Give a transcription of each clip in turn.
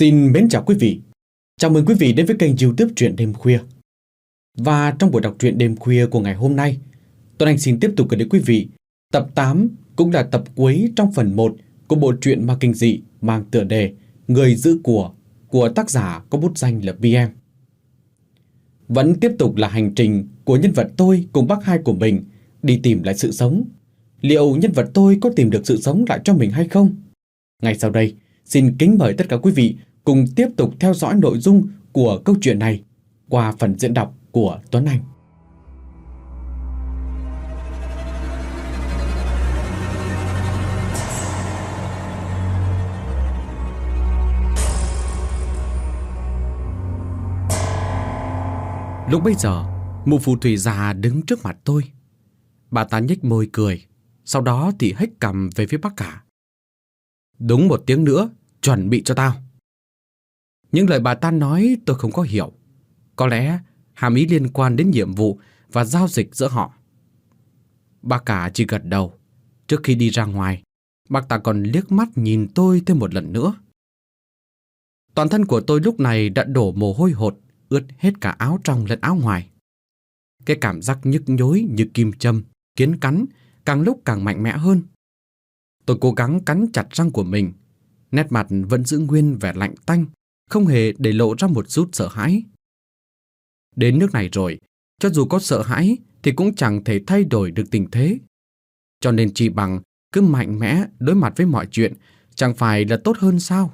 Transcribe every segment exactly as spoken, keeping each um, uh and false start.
Xin mến chào quý vị. Chào mừng quý vị đến với kênh YouTube Truyện Đêm Khuya. Và trong buổi đọc truyện đêm khuya của ngày hôm nay, Tuấn Anh xin tiếp tục gửi đến quý vị tập tám, cũng là tập cuối trong phần một của bộ truyện ma kinh dị mang tựa đề Người giữ của của tác giả có bút danh là pê em. Vẫn tiếp tục là hành trình của nhân vật tôi cùng bác hai của mình đi tìm lại sự sống. Liệu nhân vật tôi có tìm được sự sống lại cho mình hay không? Ngay sau đây, xin kính mời tất cả quý vị cùng tiếp tục theo dõi nội dung của câu chuyện này qua phần diễn đọc của Tuấn Anh. Lúc bấy giờ, mụ phù thủy già đứng trước mặt tôi. Bà ta nhếch môi cười, sau đó thì hếch cằm về phía bác cả. Đúng một tiếng nữa, chuẩn bị cho tao. Những lời bà ta nói tôi không có hiểu. Có lẽ hàm ý liên quan đến nhiệm vụ và giao dịch giữa họ. Bác cả chỉ gật đầu. Trước khi đi ra ngoài, bác ta còn liếc mắt nhìn tôi thêm một lần nữa. Toàn thân của tôi lúc này đã đổ mồ hôi hột, ướt hết cả áo trong lẫn áo ngoài. Cái cảm giác nhức nhối như kim châm, kiến cắn càng lúc càng mạnh mẽ hơn. Tôi cố gắng cắn chặt răng của mình, nét mặt vẫn giữ nguyên vẻ lạnh tanh, không hề để lộ ra một chút sợ hãi. Đến nước này rồi, cho dù có sợ hãi thì cũng chẳng thể thay đổi được tình thế. Cho nên chỉ bằng cứ mạnh mẽ đối mặt với mọi chuyện, chẳng phải là tốt hơn sao?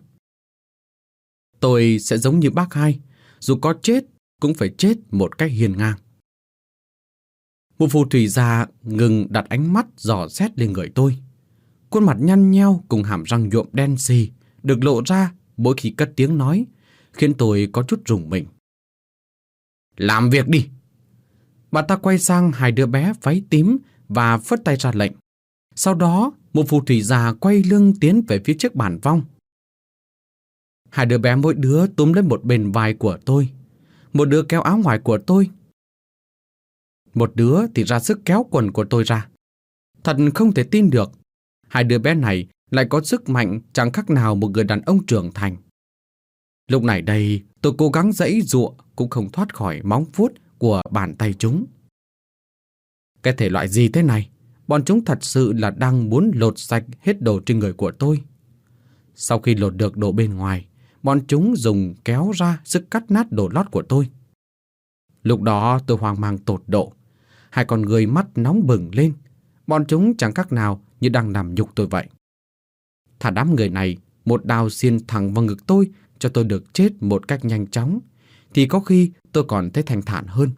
Tôi sẽ giống như bác hai, dù có chết cũng phải chết một cách hiền ngang. Một phù thủy già ngừng đặt ánh mắt dò xét lên người tôi. Khuôn mặt nhăn nheo cùng hàm răng nhuộm đen xì được lộ ra mỗi khi cất tiếng nói, khiến tôi có chút rùng mình. Làm việc đi! Bà ta quay sang hai đứa bé váy tím và phất tay ra lệnh. Sau đó, một phù thủy già quay lưng tiến về phía trước bàn vong. Hai đứa bé mỗi đứa túm lấy một bên vai của tôi. Một đứa kéo áo ngoài của tôi. Một đứa thì ra sức kéo quần của tôi ra. Thật không thể tin được. Hai đứa bé này lại có sức mạnh chẳng khác nào một người đàn ông trưởng thành. Lúc này đây, tôi cố gắng giãy giụa cũng không thoát khỏi móng vuốt của bàn tay chúng. Cái thể loại gì thế này? Bọn chúng thật sự là đang muốn lột sạch hết đồ trên người của tôi. Sau khi lột được đồ bên ngoài, bọn chúng dùng kéo ra sức cắt nát đồ lót của tôi. Lúc đó tôi hoang mang tột độ. Hai con người mắt nóng bừng lên. Bọn chúng chẳng khác nào như đang làm nhục tôi vậy. Thả đám người này một đao xiên thẳng vào ngực tôi cho tôi được chết một cách nhanh chóng, thì có khi tôi còn thấy thanh thản hơn.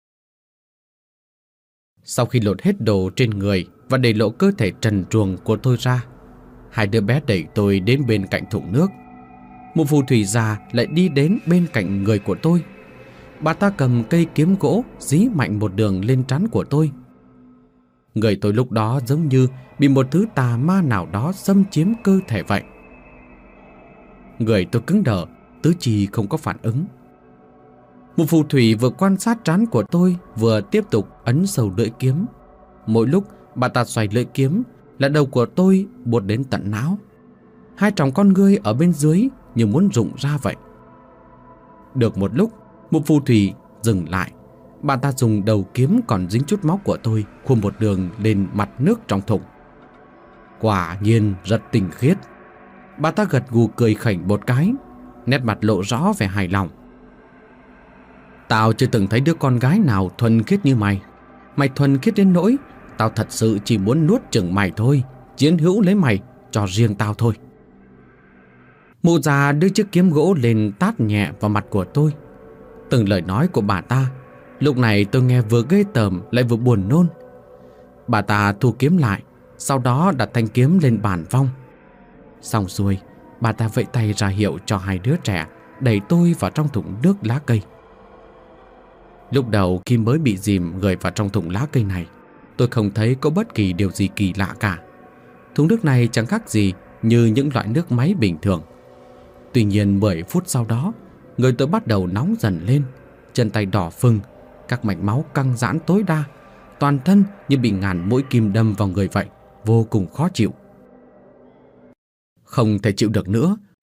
Sau khi lột hết đồ trên người và để lộ cơ thể trần truồng của tôi ra, hai đứa bé đẩy tôi đến bên cạnh thùng nước. Một phù thủy già lại đi đến bên cạnh người của tôi. Bà ta cầm cây kiếm gỗ dí mạnh một đường lên trán của tôi. Người tôi lúc đó giống như bị một thứ tà ma nào đó xâm chiếm cơ thể vậy. Người tôi cứng đờ, tứ chi không có phản ứng. Một phù thủy vừa quan sát trán của tôi vừa tiếp tục ấn sâu lưỡi kiếm. Mỗi lúc bà ta xoay lưỡi kiếm là đầu của tôi buốt đến tận não. Hai tròng con ngươi ở bên dưới như muốn rụng ra vậy. Được một lúc, một phù thủy dừng lại. Bà ta dùng đầu kiếm còn dính chút máu của tôi khuôn một đường lên mặt nước trong thùng. Quả nhiên rất tinh khiết. Bà ta gật gù cười khỉnh một cái, nét mặt lộ rõ vẻ hài lòng. Tao chưa từng thấy đứa con gái nào thuần khiết như mày. Mày thuần khiết đến nỗi tao thật sự chỉ muốn nuốt chửng mày thôi, chiến hữu lấy mày cho riêng tao thôi. Mụ già đưa chiếc kiếm gỗ lên tát nhẹ vào mặt của tôi. Từng lời nói của bà ta lúc này tôi nghe vừa ghê tởm lại vừa buồn nôn. Bà ta thu kiếm lại, sau đó đặt thanh kiếm lên bàn vong. Xong xuôi, bà ta vẫy tay ra hiệu cho hai đứa trẻ đẩy tôi vào trong thùng nước lá cây. Lúc đầu khi mới bị dìm người vào trong thùng lá cây này, tôi không thấy có bất kỳ điều gì kỳ lạ cả. Thùng nước này chẳng khác gì như những loại nước máy bình thường. Tuy nhiên mười phút sau đó, người tôi bắt đầu nóng dần lên, chân tay đỏ phừng, các mạch máu căng giãn tối đa, toàn thân như bị ngàn mũi kim đâm vào người vậy, vô cùng khó chịu. Không thể chịu được nữa,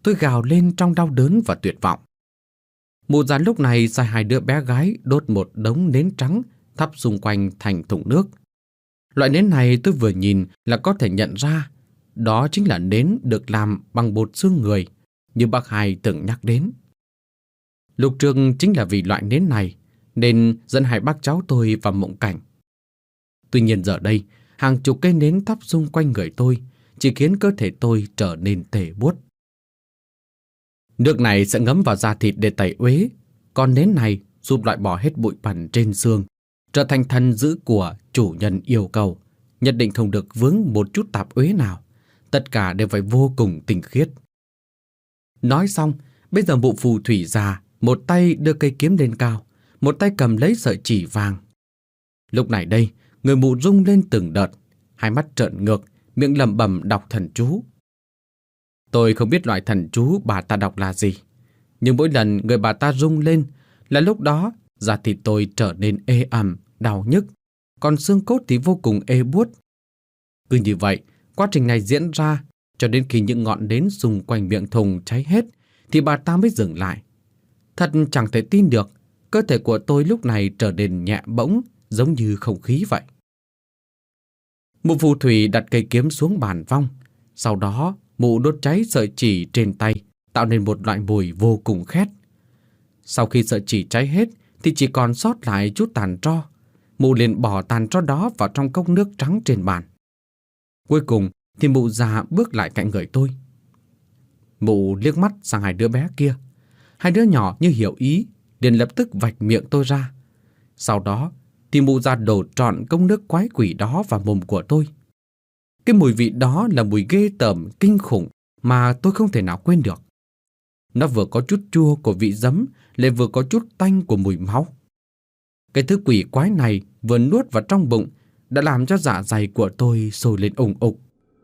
Tôi gào lên trong đau đớn và tuyệt vọng. Mụ già lúc này sai hai đứa bé gái đốt một đống nến trắng thắp xung quanh thành thùng nước. Loại nến này tôi vừa nhìn là có thể nhận ra đó chính là nến được làm bằng bột xương người như bác Hai từng nhắc đến. Lúc trước chính là vì loại nến này nên dẫn hai bác cháu tôi vào mộng cảnh. Tuy nhiên giờ đây, hàng chục cây nến thắp xung quanh người tôi chỉ khiến cơ thể tôi trở nên tê buốt. Nước này sẽ ngấm vào da thịt để tẩy uế, còn nến này giúp loại bỏ hết bụi bẩn trên xương, trở thành thần dữ của chủ nhân yêu cầu, nhất định không được vướng một chút tạp uế nào, tất cả đều phải vô cùng tinh khiết. Nói xong, bây giờ mụ phù thủy già một tay đưa cây kiếm lên cao, một tay cầm lấy sợi chỉ vàng. Lúc này đây, người mụ rung lên từng đợt, hai mắt trợn ngược, miệng lẩm bẩm đọc thần chú. Tôi không biết loại thần chú bà ta đọc là gì, nhưng mỗi lần người bà ta rung lên là lúc đó da thịt tôi trở nên ê ẩm, đau nhức, còn xương cốt thì vô cùng ê buốt. Cứ như vậy, quá trình này diễn ra cho đến khi những ngọn nến xung quanh miệng thùng cháy hết thì bà ta mới dừng lại. Thật chẳng thể tin được, cơ thể của tôi lúc này trở nên nhẹ bỗng, giống như không khí vậy. Mụ phù thủy đặt cây kiếm xuống bàn vong, sau đó mụ đốt cháy sợi chỉ trên tay, tạo nên một loại mùi vô cùng khét. Sau khi sợi chỉ cháy hết thì chỉ còn sót lại chút tàn tro. Mụ liền bỏ tàn tro đó vào trong cốc nước trắng trên bàn. Cuối cùng thì mụ già bước lại cạnh người tôi. Mụ liếc mắt sang hai đứa bé kia. Hai đứa nhỏ như hiểu ý, liền lập tức vạch miệng tôi ra. Sau đó thì mụ già đổ trọn cốc nước quái quỷ đó vào mồm của tôi. Cái mùi vị đó là mùi ghê tởm kinh khủng mà tôi không thể nào quên được. Nó vừa có chút chua của vị giấm, lại vừa có chút tanh của mùi máu. Cái thứ quỷ quái này vừa nuốt vào trong bụng đã làm cho dạ dày của tôi sôi lên ủng ục.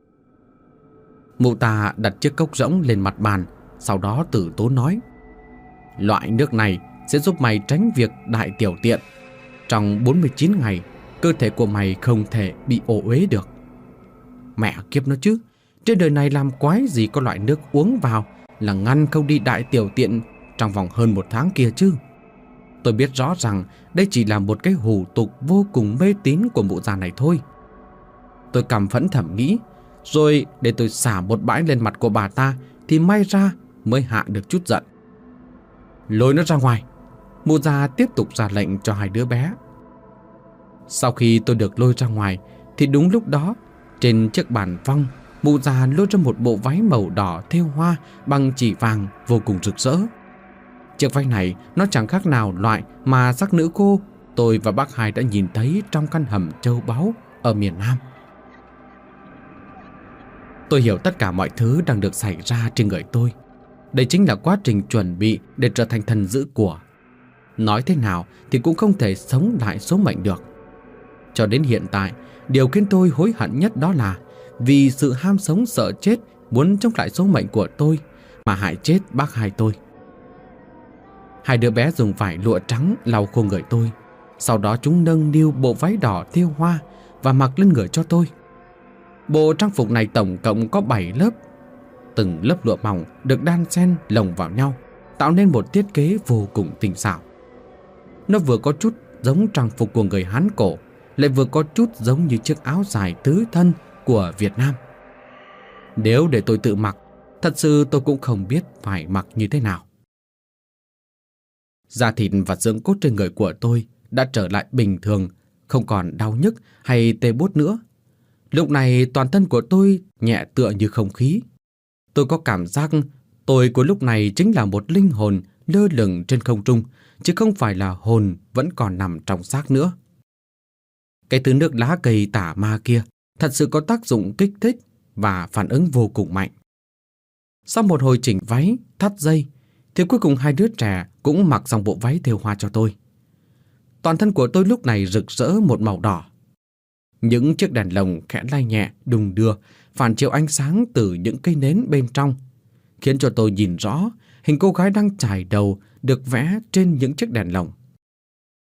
Mụ ta đặt chiếc cốc rỗng lên mặt bàn, sau đó tử tốn nói: loại nước này sẽ giúp mày tránh việc đại tiểu tiện. Trong bốn mươi chín ngày, cơ thể của mày không thể bị ổ uế được. Mẹ kiếp nó chứ, trên đời này làm quái gì có loại nước uống vào là ngăn không đi đại tiểu tiện trong vòng hơn một tháng kia chứ. Tôi biết rõ rằng đây chỉ là một cái hủ tục vô cùng mê tín của mụ già này thôi. Tôi căm phẫn thầm nghĩ, rồi để tôi xả một bãi lên mặt của bà ta thì may ra mới hạ được chút giận. Lôi nó ra ngoài. Mụ già tiếp tục ra lệnh cho hai đứa bé. Sau khi tôi được lôi ra ngoài thì đúng lúc đó, trên chiếc bàn vong, mụ già lôi ra một bộ váy màu đỏ thêu hoa bằng chỉ vàng vô cùng rực rỡ. Chiếc váy này nó chẳng khác nào loại mà sắc nữ cô tôi và bác Hai đã nhìn thấy trong căn hầm châu báu ở miền Nam. Tôi hiểu tất cả mọi thứ đang được xảy ra trên người tôi. Đây chính là quá trình chuẩn bị để trở thành thần dữ của. Nói thế nào thì cũng không thể sống lại số mệnh được. Cho đến hiện tại, điều khiến tôi hối hận nhất đó là vì sự ham sống sợ chết muốn chống lại số mệnh của tôi mà hại chết bác Hai tôi. Hai đứa bé dùng vải lụa trắng lau khô người tôi. Sau đó chúng nâng niu bộ váy đỏ thêu hoa và mặc lên người cho tôi. Bộ trang phục này tổng cộng có bảy lớp. Từng lớp lụa mỏng được đan xen lồng vào nhau, tạo nên một thiết kế vô cùng tinh xảo. Nó vừa có chút giống trang phục của người Hán cổ, lại vừa có chút giống như chiếc áo dài tứ thân của Việt Nam. Nếu để tôi tự mặc, thật sự tôi cũng không biết phải mặc như thế nào. Da thịt và xương cốt trên người của tôi đã trở lại bình thường, không còn đau nhức hay tê buốt nữa. Lúc này toàn thân của tôi nhẹ tựa như không khí. Tôi có cảm giác tôi của lúc này chính là một linh hồn lơ lửng trên không trung, chứ không phải là hồn vẫn còn nằm trong xác nữa. Cái thứ nước lá cây tả ma kia thật sự có tác dụng kích thích và phản ứng vô cùng mạnh. Sau một hồi chỉnh váy, thắt dây, thì cuối cùng hai đứa trẻ cũng mặc xong bộ váy thêu hoa cho tôi. Toàn thân của tôi lúc này rực rỡ một màu đỏ. Những chiếc đèn lồng khẽ lay nhẹ, đùng đưa, phản chiếu ánh sáng từ những cây nến bên trong, khiến cho tôi nhìn rõ hình cô gái đang chải đầu được vẽ trên những chiếc đèn lồng.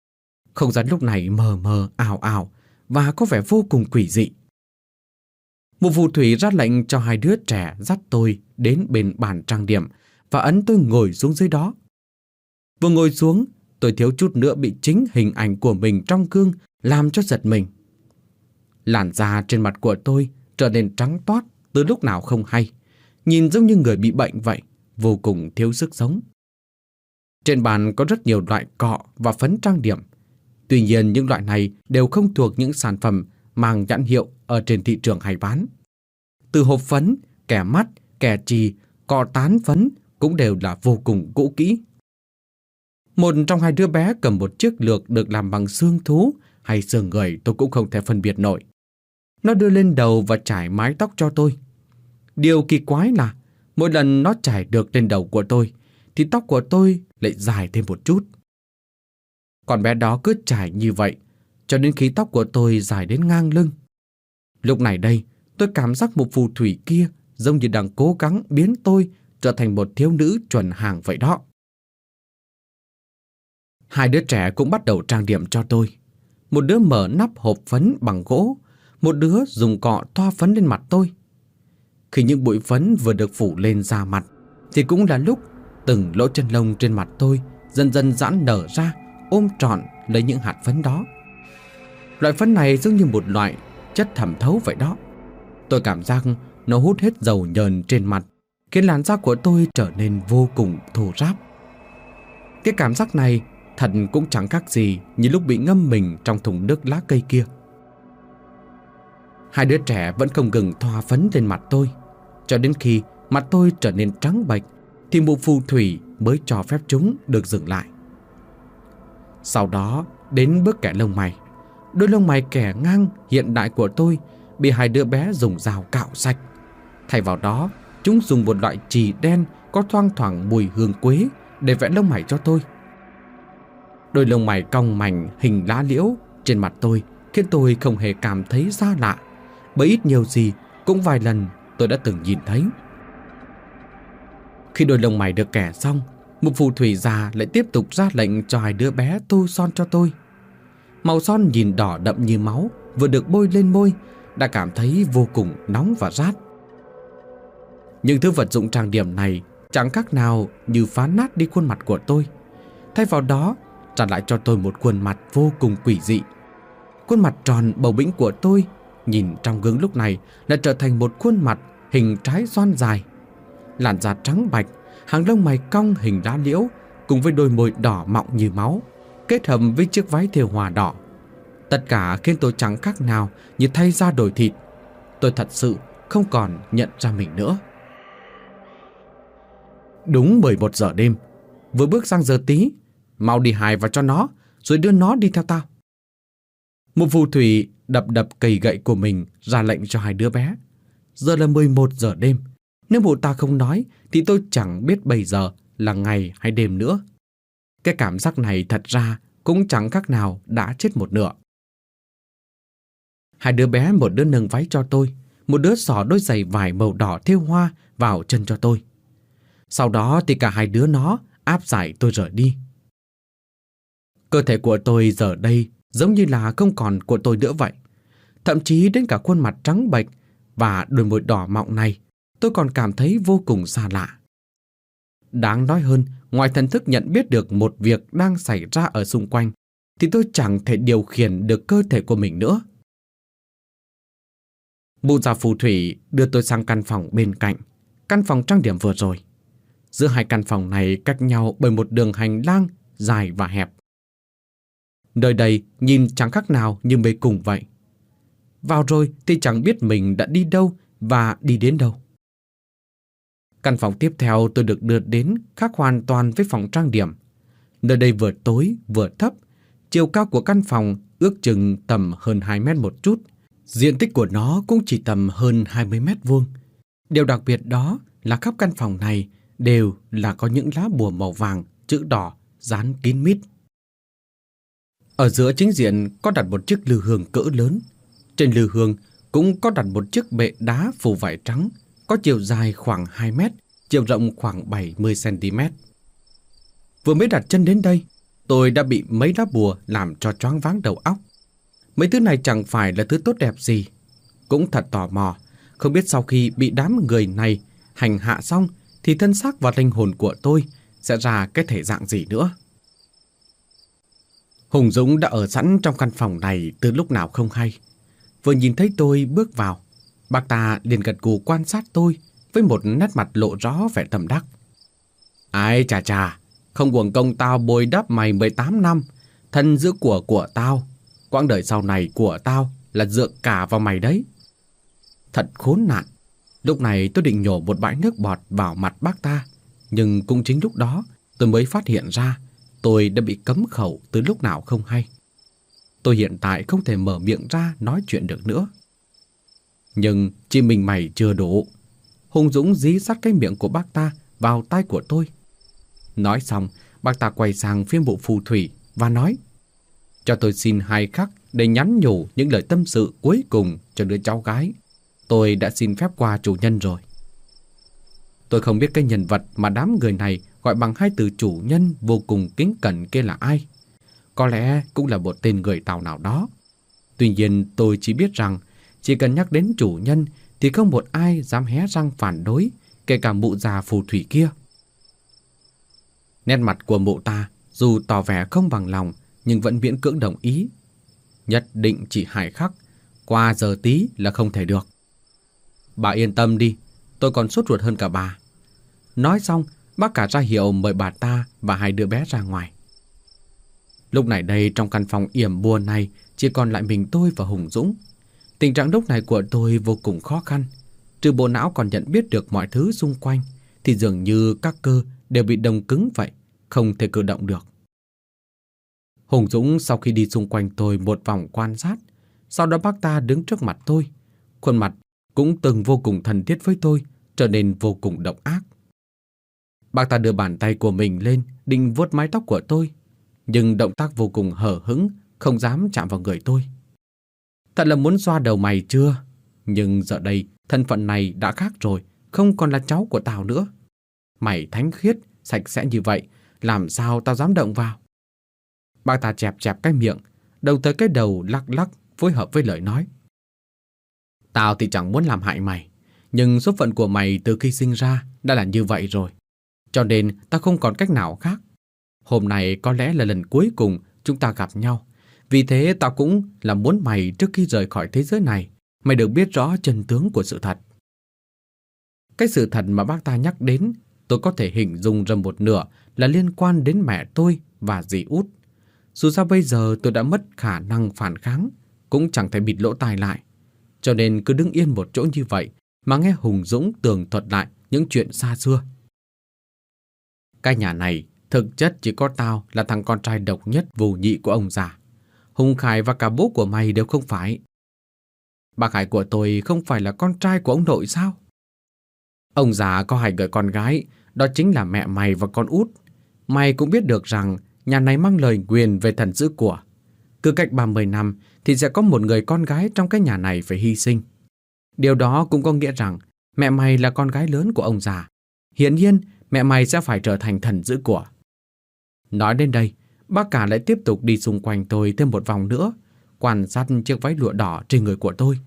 Không gian lúc này mờ mờ, ảo ảo và có vẻ vô cùng quỷ dị. Một phù thủy ra lệnh cho hai đứa trẻ dắt tôi đến bên bàn trang điểm và ấn tôi ngồi xuống dưới đó. Vừa ngồi xuống, tôi thiếu chút nữa bị chính hình ảnh của mình trong gương làm cho giật mình. Làn da trên mặt của tôi trở nên trắng toát từ lúc nào không hay, nhìn giống như người bị bệnh vậy, vô cùng thiếu sức sống. Trên bàn có rất nhiều loại cọ và phấn trang điểm. Tuy nhiên những loại này đều không thuộc những sản phẩm mang nhãn hiệu ở trên thị trường hay bán. Từ hộp phấn, kẻ mắt, kẻ chì, cọ tán phấn cũng đều là vô cùng cũ kỹ. Một trong hai đứa bé cầm một chiếc lược được làm bằng xương thú hay xương người tôi cũng không thể phân biệt nổi. Nó đưa lên đầu và chải mái tóc cho tôi. Điều kỳ quái là mỗi lần nó chải được lên đầu của tôi thì tóc của tôi lại dài thêm một chút. Con bé đó cứ chải như vậy cho đến khi tóc của tôi dài đến ngang lưng. Lúc này đây, tôi cảm giác một phù thủy kia giống như đang cố gắng biến tôi trở thành một thiếu nữ chuẩn hàng vậy đó. Hai đứa trẻ cũng bắt đầu trang điểm cho tôi. Một đứa mở nắp hộp phấn bằng gỗ, một đứa dùng cọ thoa phấn lên mặt tôi. Khi những bụi phấn vừa được phủ lên da mặt thì cũng là lúc từng lỗ chân lông trên mặt tôi dần dần giãn nở ra, ôm trọn lấy những hạt phấn đó. Loại phấn này giống như một loại chất thẩm thấu vậy đó. Tôi cảm giác nó hút hết dầu nhờn trên mặt, khiến làn da của tôi trở nên vô cùng thô ráp. Cái cảm giác này thật cũng chẳng khác gì như lúc bị ngâm mình trong thùng nước lá cây kia. Hai đứa trẻ vẫn không ngừng thoa phấn lên mặt tôi, cho đến khi mặt tôi trở nên trắng bệch thì mụ phù thủy mới cho phép chúng được dừng lại. Sau đó đến bước kẻ lông mày. Đôi lông mày kẻ ngang hiện đại của tôi bị hai đứa bé dùng dao cạo sạch. Thay vào đó, chúng dùng một loại chì đen có thoang thoảng mùi hương quế để vẽ lông mày cho tôi. Đôi lông mày cong mảnh hình lá liễu trên mặt tôi khiến tôi không hề cảm thấy xa lạ, bởi ít nhiều gì cũng vài lần tôi đã từng nhìn thấy. Khi đôi lông mày được kẻ xong, một phù thủy già lại tiếp tục ra lệnh cho hai đứa bé tô son cho tôi. Màu son nhìn đỏ đậm như máu vừa được bôi lên môi đã cảm thấy vô cùng nóng và rát. Những thứ vật dụng trang điểm này chẳng khác nào như phá nát đi khuôn mặt của tôi. Thay vào đó, trả lại cho tôi một khuôn mặt vô cùng quỷ dị. Khuôn mặt tròn bầu bĩnh của tôi nhìn trong gương lúc này đã trở thành một khuôn mặt hình trái xoan dài. Làn da trắng bạch, hàng lông mày cong hình lá liễu cùng với đôi môi đỏ mọng như máu, kết hợp với chiếc váy thêu hoa đỏ. Tất cả khiến tôi chẳng khác nào như thay da đổi thịt. Tôi thật sự không còn nhận ra mình nữa. Đúng mười một giờ đêm, vừa bước sang giờ tí, mau đi hài vào cho nó, rồi đưa nó đi theo tao. Một phù thủy đập đập cây gậy của mình ra lệnh cho hai đứa bé. Giờ là mười một giờ đêm. Nếu mụ ta không nói thì tôi chẳng biết bây giờ là ngày hay đêm nữa. Cái cảm giác này thật ra cũng chẳng khác nào đã chết một nửa. Hai đứa bé, một đứa nâng váy cho tôi, một đứa xỏ đôi giày vải màu đỏ thêu hoa vào chân cho tôi. Sau đó thì cả hai đứa nó áp giải tôi rời đi. Cơ thể của tôi giờ đây giống như là không còn của tôi nữa vậy. Thậm chí đến cả khuôn mặt trắng bệch và đôi môi đỏ mọng này tôi còn cảm thấy vô cùng xa lạ. Đáng nói hơn, ngoài thần thức nhận biết được một việc đang xảy ra ở xung quanh thì tôi chẳng thể điều khiển được cơ thể của mình nữa. Mụ già phù thủy đưa tôi sang căn phòng bên cạnh, căn phòng trang điểm vừa rồi. Giữa hai căn phòng này cách nhau bởi một đường hành lang dài và hẹp. Nơi đây nhìn chẳng khác nào như mê cung vậy. Vào rồi thì chẳng biết mình đã đi đâu và đi đến đâu. Căn phòng tiếp theo tôi được đưa đến khác hoàn toàn với phòng trang điểm. Nơi đây vừa tối vừa thấp, chiều cao của căn phòng ước chừng tầm hơn hai mét một chút. Diện tích của nó cũng chỉ tầm hơn hai mươi mét vuông. Điều đặc biệt đó là khắp căn phòng này đều là có những lá bùa màu vàng, chữ đỏ, dán kín mít. Ở giữa chính diện có đặt một chiếc lư hương cỡ lớn. Trên lư hương cũng có đặt một chiếc bệ đá phủ vải trắng, có chiều dài khoảng hai mét, chiều rộng khoảng bảy mươi xăng-ti-mét. Vừa mới đặt chân đến đây, tôi đã bị mấy lá bùa làm cho choáng váng đầu óc. Mấy thứ này chẳng phải là thứ tốt đẹp gì. Cũng thật tò mò, Không biết sau khi bị đám người này hành hạ xong thì thân xác và linh hồn của tôi sẽ ra cái thể dạng gì nữa. Hùng Dũng đã ở sẵn trong căn phòng này từ lúc nào không hay. Vừa nhìn thấy tôi bước vào, bác ta liền gật gù quan sát tôi với một nét mặt lộ rõ vẻ tâm đắc. Ai chà chà, không uổng công tao bồi đắp mày mười tám năm, thân giữ của của tao. Quãng đời sau này của tao là dựa cả vào mày đấy. Thật khốn nạn. Lúc này tôi định nhổ một bãi nước bọt vào mặt bác ta, nhưng cũng chính lúc đó tôi mới phát hiện ra tôi đã bị cấm khẩu từ lúc nào không hay. Tôi hiện tại không thể mở miệng ra nói chuyện được nữa. Nhưng chỉ mình mày chưa đủ. Hùng Dũng dí sát cái miệng của bác ta vào tai của tôi. Nói xong, bác ta quay sang phía mụ phù thủy và nói: cho tôi xin hai khắc để nhắn nhủ những lời tâm sự cuối cùng cho đứa cháu gái. Tôi đã xin phép qua chủ nhân rồi. Tôi không biết cái nhân vật mà đám người này gọi bằng hai từ chủ nhân vô cùng kính cẩn kia là ai. Có lẽ cũng là một tên người Tàu nào đó. Tuy nhiên tôi chỉ biết rằng chỉ cần nhắc đến chủ nhân thì không một ai dám hé răng phản đối, kể cả mụ già phù thủy kia. Nét mặt của mụ ta dù tỏ vẻ không bằng lòng nhưng vẫn miễn cưỡng đồng ý. Nhất định chỉ hai khắc, qua giờ tí là không thể được. Bà yên tâm đi, tôi còn sốt ruột hơn cả bà. Nói xong, bác cả ra hiệu mời bà ta và hai đứa bé ra ngoài. Lúc này đây trong căn phòng yểm bùa này chỉ còn lại mình tôi và Hùng Dũng. Tình trạng lúc này của tôi vô cùng khó khăn. Trừ bộ não còn nhận biết được mọi thứ xung quanh thì dường như các cơ đều bị đông cứng vậy, không thể cử động được. Hùng Dũng sau khi đi xung quanh tôi một vòng quan sát, sau đó bác ta đứng trước mặt tôi. Khuôn mặt cũng từng vô cùng thân thiết với tôi, trở nên vô cùng độc ác. Bác ta đưa bàn tay của mình lên định vuốt mái tóc của tôi, nhưng động tác vô cùng hờ hững, không dám chạm vào người tôi. Thật là muốn xoa đầu mày chưa? Nhưng giờ đây thân phận này đã khác rồi, không còn là cháu của tao nữa. Mày thánh khiết, sạch sẽ như vậy, làm sao tao dám động vào? Bác ta chẹp chẹp cái miệng, đầu tới cái đầu lắc lắc phối hợp với lời nói. Tao thì chẳng muốn làm hại mày, nhưng số phận của mày từ khi sinh ra đã là như vậy rồi. Cho nên tao không còn cách nào khác. Hôm nay có lẽ là lần cuối cùng chúng ta gặp nhau. Vì thế tao cũng là muốn mày trước khi rời khỏi thế giới này, mày được biết rõ chân tướng của sự thật. Cái sự thật mà bác ta nhắc đến, tôi có thể hình dung ra một nửa là liên quan đến mẹ tôi và dì út. Dù sao bây giờ tôi đã mất khả năng phản kháng, cũng chẳng thể bịt lỗ tai lại. Cho nên cứ đứng yên một chỗ như vậy mà nghe Hùng Dũng tường thuật lại những chuyện xa xưa. Cái nhà này thực chất chỉ có tao là thằng con trai độc nhất vô nhị của ông già. Hùng Khải và cả bố của mày đều không phải. Bác Hải của tôi không phải là con trai của ông nội sao? Ông già có hai người con gái, đó chính là mẹ mày và con út. Mày cũng biết được rằng nhà này mang lời nguyền về thần giữ của. Cứ cách ba mươi năm thì sẽ có một người con gái trong cái nhà này phải hy sinh. Điều đó cũng có nghĩa rằng mẹ mày là con gái lớn của ông già. Hiển nhiên mẹ mày sẽ phải trở thành thần giữ của. Nói đến đây, bác cả lại tiếp tục đi xung quanh tôi thêm một vòng nữa, quan sát chiếc váy lụa đỏ trên người của tôi.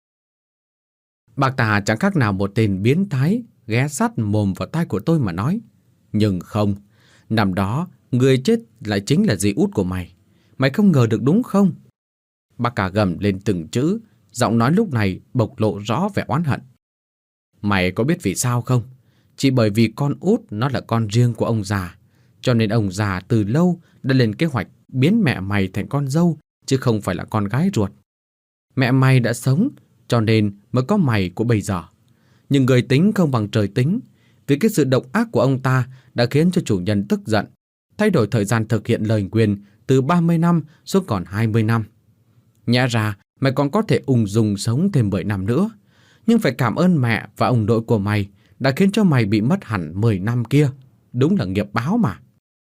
Bác ta chẳng khác nào một tên biến thái ghé sát mồm vào tai của tôi mà nói. Nhưng không, năm đó người chết lại chính là dì út của mày. Mày không ngờ được đúng không? Bác cả gầm lên từng chữ, giọng nói lúc này bộc lộ rõ vẻ oán hận. Mày có biết vì sao không? Chỉ bởi vì con út nó là con riêng của ông già, cho nên ông già từ lâu đã lên kế hoạch biến mẹ mày thành con dâu, chứ không phải là con gái ruột. Mẹ mày đã sống, cho nên mới có mày của bây giờ. Nhưng người tính không bằng trời tính, vì cái sự độc ác của ông ta đã khiến cho chủ nhân tức giận, thay đổi thời gian thực hiện lời nguyền từ ba mươi năm xuống còn hai mươi năm. Nhẽ ra mày còn có thể ung dung sống thêm mười năm nữa, nhưng phải cảm ơn mẹ và ông nội của mày đã khiến cho mày bị mất hẳn mười năm kia. Đúng là nghiệp báo mà.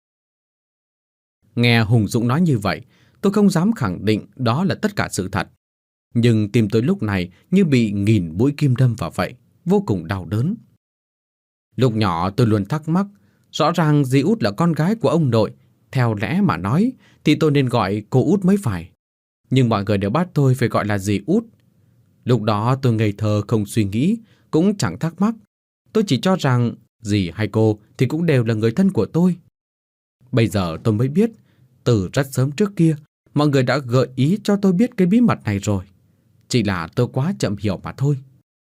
Nghe Hùng Dũng nói như vậy, tôi không dám khẳng định đó là tất cả sự thật. Nhưng tim tôi lúc này như bị nghìn mũi kim đâm vào vậy, vô cùng đau đớn. Lúc nhỏ tôi luôn thắc mắc, rõ ràng dì út là con gái của ông nội, theo lẽ mà nói thì tôi nên gọi cô út mới phải. Nhưng mọi người đều bắt tôi phải gọi là dì út. Lúc đó tôi ngây thơ không suy nghĩ, cũng chẳng thắc mắc. Tôi chỉ cho rằng dì hay cô thì cũng đều là người thân của tôi. Bây giờ tôi mới biết, từ rất sớm trước kia, mọi người đã gợi ý cho tôi biết cái bí mật này rồi. Chỉ là tôi quá chậm hiểu mà thôi.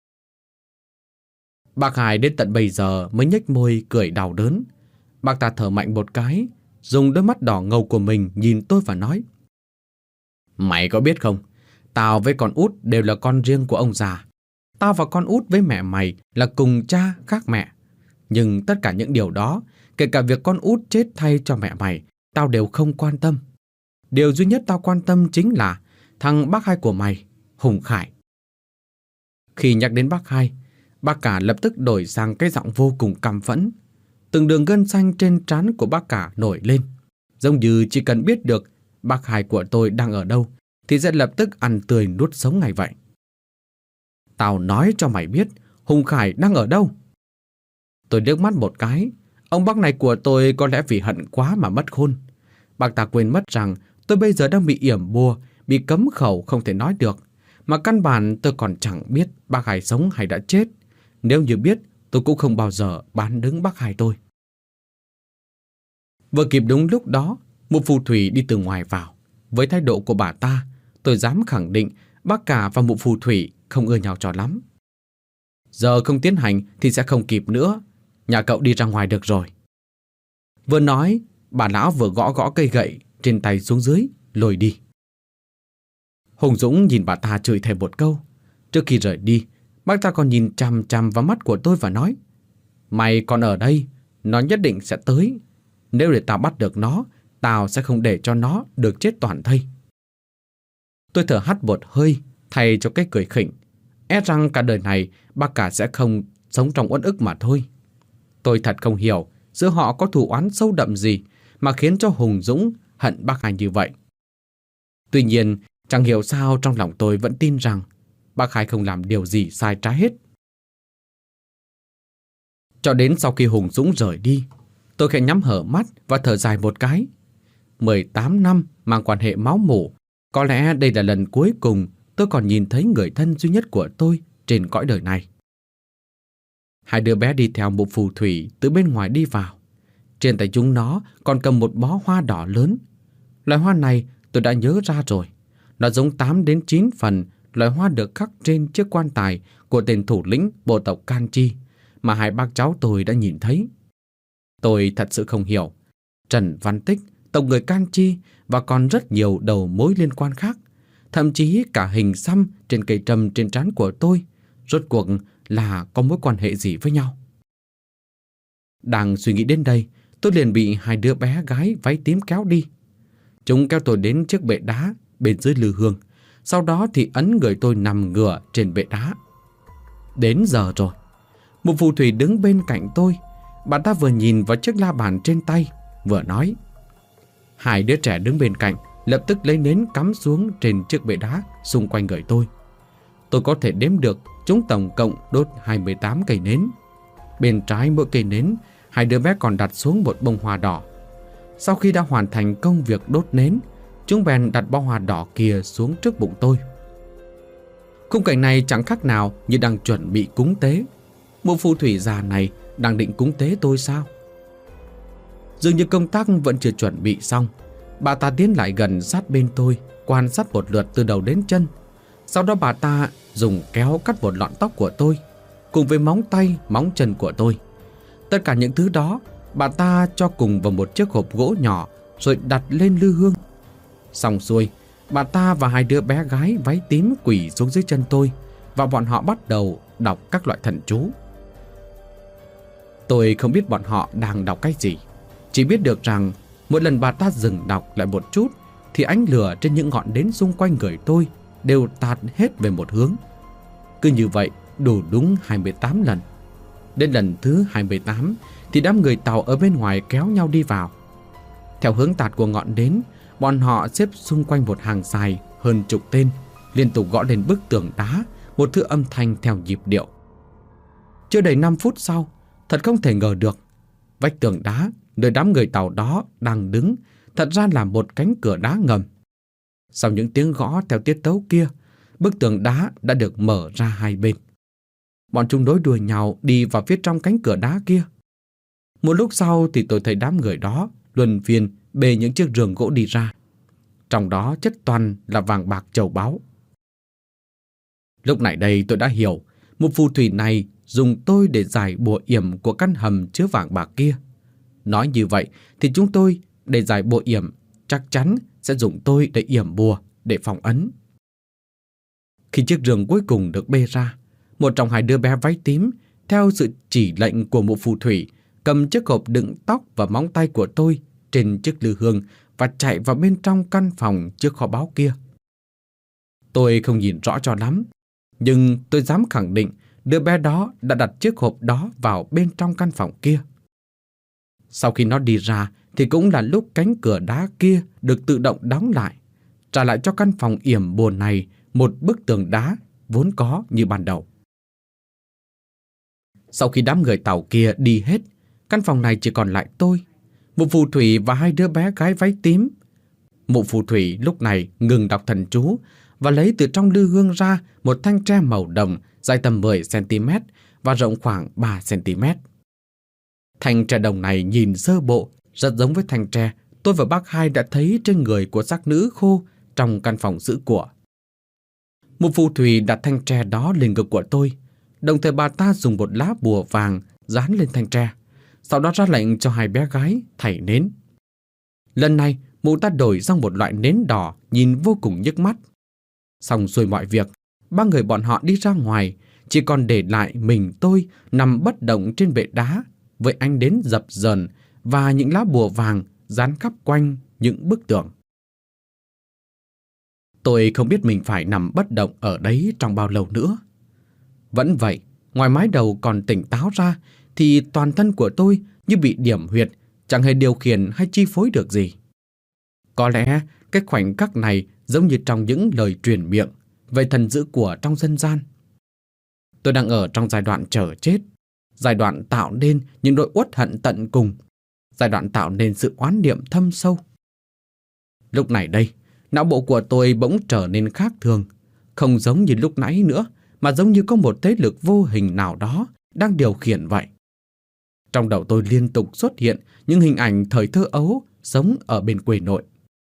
Bác Hải đến tận bây giờ mới nhếch môi cười đau đớn. Bác ta thở mạnh một cái, dùng đôi mắt đỏ ngầu của mình nhìn tôi và nói: Mày có biết không, tao với con út đều là con riêng của ông già. Tao và con út với mẹ mày là cùng cha khác mẹ. Nhưng tất cả những điều đó, kể cả việc con út chết thay cho mẹ mày, tao đều không quan tâm. Điều duy nhất tao quan tâm chính là thằng bác hai của mày, Hùng Khải. Khi nhắc đến bác hai, bác cả lập tức đổi sang cái giọng vô cùng căm phẫn. Từng đường gân xanh trên trán của bác cả nổi lên, giống như chỉ cần biết được bác hai của tôi đang ở đâu thì sẽ lập tức ăn tươi nuốt sống ngày vậy. Tao nói cho mày biết Hùng Khải đang ở đâu. Tôi liếc mắt một cái. Ông bác này của tôi có lẽ vì hận quá mà mất khôn. Bác ta quên mất rằng tôi bây giờ đang bị yểm bùa, bị cấm khẩu không thể nói được. Mà căn bản tôi còn chẳng biết bác Hải sống hay đã chết. Nếu như biết, tôi cũng không bao giờ bán đứng bác Hải tôi. Vừa kịp đúng lúc đó, một phù thủy đi từ ngoài vào. Với thái độ của bà ta, tôi dám khẳng định bác cả và mụ phù thủy không ưa nhau cho lắm. Giờ không tiến hành thì sẽ không kịp nữa. Nhà cậu đi ra ngoài được rồi. Vừa nói, bà lão vừa gõ gõ cây gậy trên tay xuống dưới, lôi đi. Hùng Dũng nhìn bà ta chửi thề một câu. Trước khi rời đi, bác ta còn nhìn chằm chằm vào mắt của tôi và nói: Mày còn ở đây, nó nhất định sẽ tới. Nếu để tao bắt được nó, tao sẽ không để cho nó được chết toàn thây. Tôi thở hắt một hơi, thay cho cái cười khỉnh. E rằng cả đời này bác cả sẽ không sống trong uất ức mà thôi. Tôi thật không hiểu giữa họ có thù oán sâu đậm gì mà khiến cho Hùng Dũng hận bác Hải như vậy. Tuy nhiên, chẳng hiểu sao trong lòng tôi vẫn tin rằng bác Hải không làm điều gì sai trái hết. Cho đến sau khi Hùng Dũng rời đi, tôi khẽ nhắm hở mắt và thở dài một cái. mười tám năm mang quan hệ máu mủ, có lẽ đây là lần cuối cùng tôi còn nhìn thấy người thân duy nhất của tôi trên cõi đời này. Hai đứa bé đi theo một phù thủy từ bên ngoài đi vào. Trên tay chúng nó còn cầm một bó hoa đỏ lớn. Loài hoa này tôi đã nhớ ra rồi. Nó giống tám đến chín phần loài hoa được khắc trên chiếc quan tài của tên thủ lĩnh bộ tộc Can Chi mà hai bác cháu tôi đã nhìn thấy. Tôi thật sự không hiểu. Trần Văn Tích, tộc người Can Chi và còn rất nhiều đầu mối liên quan khác, thậm chí cả hình xăm trên cây trầm trên trán của tôi, rốt cuộc là có mối quan hệ gì với nhau. Đang suy nghĩ đến đây, tôi liền bị hai đứa bé gái váy tím kéo đi. Chúng kéo tôi đến chiếc bệ đá bên dưới lư hương, sau đó thì ấn người tôi nằm ngửa trên bệ đá. Đến giờ rồi. Một phù thủy đứng bên cạnh tôi. Bà ta vừa nhìn vào chiếc la bàn trên tay, vừa nói. Hai đứa trẻ đứng bên cạnh lập tức lấy nến cắm xuống trên chiếc bệ đá xung quanh người tôi. Tôi có thể đếm được chúng tổng cộng đốt hai mươi tám cây nến. Bên trái mỗi cây nến, hai đứa bé còn đặt xuống một bông hoa đỏ. Sau khi đã hoàn thành công việc đốt nến, chúng bèn đặt bó hoa đỏ kia xuống trước bụng tôi. Khung cảnh này chẳng khác nào như đang chuẩn bị cúng tế. Một phù thủy già này đang định cúng tế tôi sao? Dường như công tác vẫn chưa chuẩn bị xong. Bà ta tiến lại gần sát bên tôi, quan sát một lượt từ đầu đến chân. Sau đó bà ta dùng kéo cắt một lọn tóc của tôi, cùng với móng tay, móng chân của tôi. Tất cả những thứ đó bà ta cho cùng vào một chiếc hộp gỗ nhỏ rồi đặt lên lư hương. Xong xuôi, bà ta và hai đứa bé gái váy tím quỳ xuống dưới chân tôi và bọn họ bắt đầu đọc các loại thần chú. Tôi không biết bọn họ đang đọc cái gì, chỉ biết được rằng mỗi lần bà ta dừng đọc lại một chút thì ánh lửa trên những ngọn nến xung quanh người tôi đều tạt hết về một hướng. Cứ như vậy đủ đúng hai mươi tám lần. Đến lần thứ hai mươi tám thì đám người Tàu ở bên ngoài kéo nhau đi vào. Theo hướng tạt của ngọn nến, bọn họ xếp xung quanh một hàng dài hơn chục tên, liên tục gõ lên bức tường đá một thứ âm thanh theo nhịp điệu. Chưa đầy năm phút sau, thật không thể ngờ được, vách tường đá nơi đám người Tàu đó đang đứng thật ra là một cánh cửa đá ngầm. Sau những tiếng gõ theo tiết tấu kia, bức tường đá đã được mở ra hai bên. Bọn chúng nối đuôi nhau đi vào phía trong cánh cửa đá kia. Một lúc sau thì tôi thấy đám người đó luân phiên bê những chiếc giường gỗ đi ra. Trong đó chất toàn là vàng bạc châu báu. Lúc này đây tôi đã hiểu, một phù thủy này dùng tôi để giải bùa yểm của căn hầm chứa vàng bạc kia. Nói như vậy thì chúng tôi để giải bùa yểm chắc chắn sẽ dùng tôi để yểm bùa, để phong ấn. Khi chiếc giường cuối cùng được bê ra, một trong hai đứa bé váy tím theo sự chỉ lệnh của một phù thủy cầm chiếc hộp đựng tóc và móng tay của tôi trên chiếc lư hương và chạy vào bên trong căn phòng chứa kho báu kia. Tôi không nhìn rõ cho lắm, nhưng tôi dám khẳng định đứa bé đó đã đặt chiếc hộp đó vào bên trong căn phòng kia. Sau khi nó đi ra thì cũng là lúc cánh cửa đá kia được tự động đóng lại, trả lại cho căn phòng yểm bùa này một bức tường đá vốn có như ban đầu. Sau khi đám người Tàu kia đi hết, căn phòng này chỉ còn lại tôi, một phù thủy và hai đứa bé gái váy tím. Mụ phù thủy lúc này ngừng đọc thần chú và lấy từ trong lư hương ra một thanh tre màu đồng dài tầm mười xăng-ti-mét và rộng khoảng ba xăng-ti-mét. Thanh tre đồng này nhìn sơ bộ rất giống với thanh tre tôi và bác Hai đã thấy trên người của xác nữ khô trong căn phòng giữ của. Một phù thủy đặt thanh tre đó lên ngực của tôi, đồng thời bà ta dùng một lá bùa vàng dán lên thanh tre, sau đó ra lệnh cho hai bé gái thảy nến. Lần này mụ ta đổi sang một loại nến đỏ nhìn vô cùng nhức mắt. Xong xuôi mọi việc, ba người bọn họ đi ra ngoài, chỉ còn để lại mình tôi nằm bất động trên bệ đá với ánh nến dập dờn và những lá bùa vàng dán khắp quanh những bức tường. Tôi không biết mình phải nằm bất động ở đấy trong bao lâu nữa. Vẫn vậy, ngoài mái đầu còn tỉnh táo ra thì toàn thân của tôi như bị điểm huyệt, chẳng hề điều khiển hay chi phối được gì. Có lẽ cái khoảnh khắc này giống như trong những lời truyền miệng về thần giữ của trong dân gian. Tôi đang ở trong giai đoạn chờ chết, giai đoạn tạo nên những nỗi uất hận tận cùng, giai đoạn tạo nên sự oán niệm thâm sâu. Lúc này đây, não bộ của tôi bỗng trở nên khác thường, không giống như lúc nãy nữa, mà giống như có một thế lực vô hình nào đó đang điều khiển vậy. Trong đầu tôi liên tục xuất hiện những hình ảnh thời thơ ấu sống ở bên quê nội.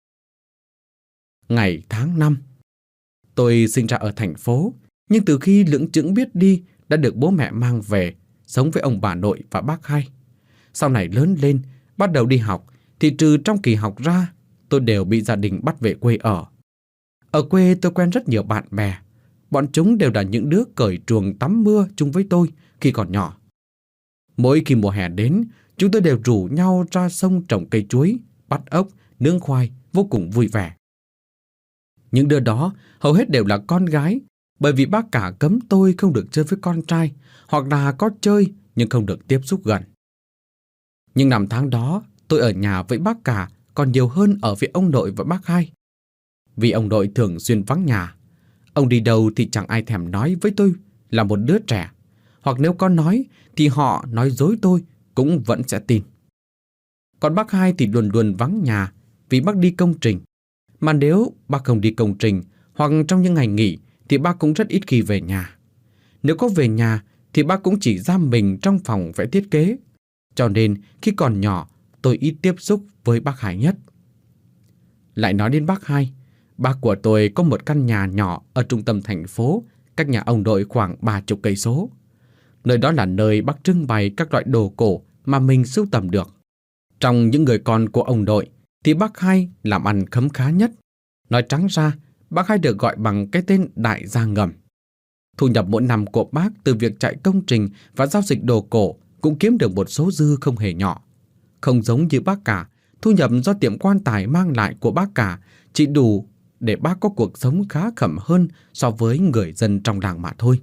Ngày tháng năm, tôi sinh ra ở thành phố, nhưng từ khi lững chững biết đi đã được bố mẹ mang về, sống với ông bà nội và bác Hai. Sau này lớn lên, bắt đầu đi học, thì trừ trong kỳ học ra, tôi đều bị gia đình bắt về quê ở. Ở quê tôi quen rất nhiều bạn bè. Bọn chúng đều là những đứa cởi truồng tắm mưa chung với tôi khi còn nhỏ. Mỗi khi mùa hè đến, chúng tôi đều rủ nhau ra sông trồng cây chuối, bắt ốc, nướng khoai, vô cùng vui vẻ. Những đứa đó hầu hết đều là con gái, bởi vì bác cả cấm tôi không được chơi với con trai, hoặc là có chơi nhưng không được tiếp xúc gần. Nhưng năm tháng đó, tôi ở nhà với bác cả còn nhiều hơn ở với ông nội và bác Hai. Vì ông nội thường xuyên vắng nhà, ông đi đâu thì chẳng ai thèm nói với tôi là một đứa trẻ, hoặc nếu có nói thì họ nói dối tôi cũng vẫn sẽ tin. Còn bác Hai thì luôn luôn vắng nhà vì bác đi công trình. Mà nếu bác không đi công trình hoặc trong những ngày nghỉ thì bác cũng rất ít khi về nhà. Nếu có về nhà thì bác cũng chỉ giam mình trong phòng vẽ thiết kế. Cho nên khi còn nhỏ tôi ít tiếp xúc với bác Hai nhất. Lại nói đến bác Hai, bác của tôi có một căn nhà nhỏ ở trung tâm thành phố, cách nhà ông nội khoảng ba chục cây số. Nơi đó là nơi bác trưng bày các loại đồ cổ mà mình sưu tầm được. Trong những người con của ông nội thì bác Hai làm ăn khấm khá nhất. Nói trắng ra, bác Hai được gọi bằng cái tên đại gia ngầm. Thu nhập mỗi năm của bác từ việc chạy công trình và giao dịch đồ cổ cũng kiếm được một số dư không hề nhỏ. Không giống như bác cả, thu nhập do tiệm quan tài mang lại của bác cả chỉ đủ để bác có cuộc sống khá khẩm hơn so với người dân trong làng mà thôi.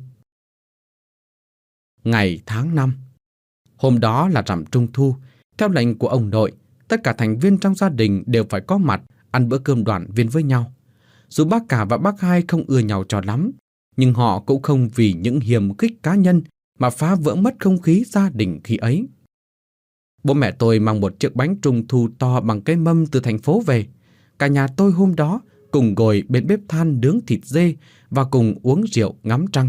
Ngày tháng năm, hôm đó là rằm trung thu. Theo lệnh của ông nội, tất cả thành viên trong gia đình đều phải có mặt ăn bữa cơm đoàn viên với nhau. Dù bác cả và bác Hai không ưa nhau cho lắm, nhưng họ cũng không vì những hiềm khích cá nhân mà phá vỡ mất không khí gia đình khi ấy. Bố mẹ tôi mang một chiếc bánh trung thu to bằng cái mâm từ thành phố về. Cả nhà tôi hôm đó cùng ngồi bên bếp than nướng thịt dê và cùng uống rượu ngắm trăng.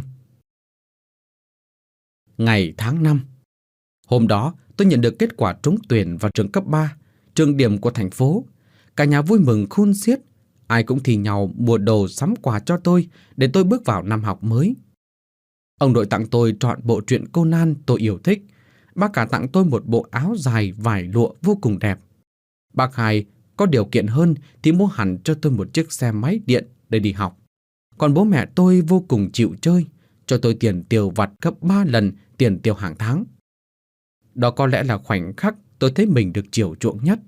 Ngày tháng năm. Hôm đó tôi nhận được kết quả trúng tuyển vào trường cấp ba, trường điểm của thành phố. Cả nhà vui mừng khôn xiết, ai cũng thì nhau mua đồ sắm quà cho tôi để tôi bước vào năm học mới. Ông nội tặng tôi trọn bộ truyện Conan tôi yêu thích. Bác cả tặng tôi một bộ áo dài vải lụa vô cùng đẹp. Bác hai có điều kiện hơn thì mua hẳn cho tôi một chiếc xe máy điện để đi học. Còn bố mẹ tôi vô cùng chịu chơi, cho tôi tiền tiêu vặt gấp ba lần tiền tiêu hàng tháng. Đó có lẽ là khoảnh khắc tôi thấy mình được chiều chuộng nhất.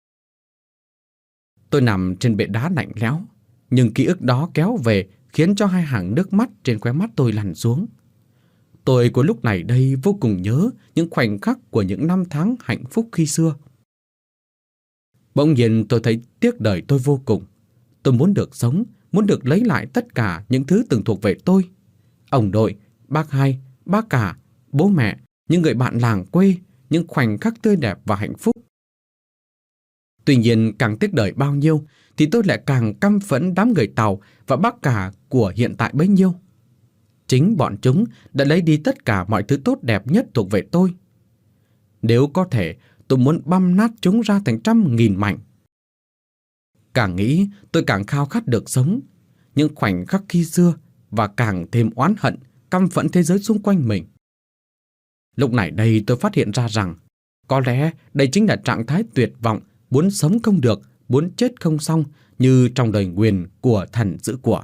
Tôi nằm trên bệ đá lạnh lẽo, nhưng ký ức đó kéo về khiến cho hai hàng nước mắt trên khóe mắt tôi lăn xuống. Tôi của lúc này đây vô cùng nhớ những khoảnh khắc của những năm tháng hạnh phúc khi xưa. Bỗng nhiên tôi thấy tiếc đời tôi vô cùng. Tôi muốn được sống, muốn được lấy lại tất cả những thứ từng thuộc về tôi. Ông nội, bác hai, bác cả, bố mẹ, những người bạn làng quê, những khoảnh khắc tươi đẹp và hạnh phúc. Tuy nhiên càng tiếc đời bao nhiêu thì tôi lại càng căm phẫn đám người Tàu và bác cả của hiện tại bấy nhiêu. Chính bọn chúng đã lấy đi tất cả mọi thứ tốt đẹp nhất thuộc về tôi. Nếu có thể, tôi muốn băm nát chúng ra thành trăm nghìn mảnh. Càng nghĩ, tôi càng khao khát được sống, những khoảnh khắc khi xưa, và càng thêm oán hận, căm phẫn thế giới xung quanh mình. Lúc này đây tôi phát hiện ra rằng, có lẽ đây chính là trạng thái tuyệt vọng, muốn sống không được, muốn chết không xong, như trong lời nguyền của thần giữ của.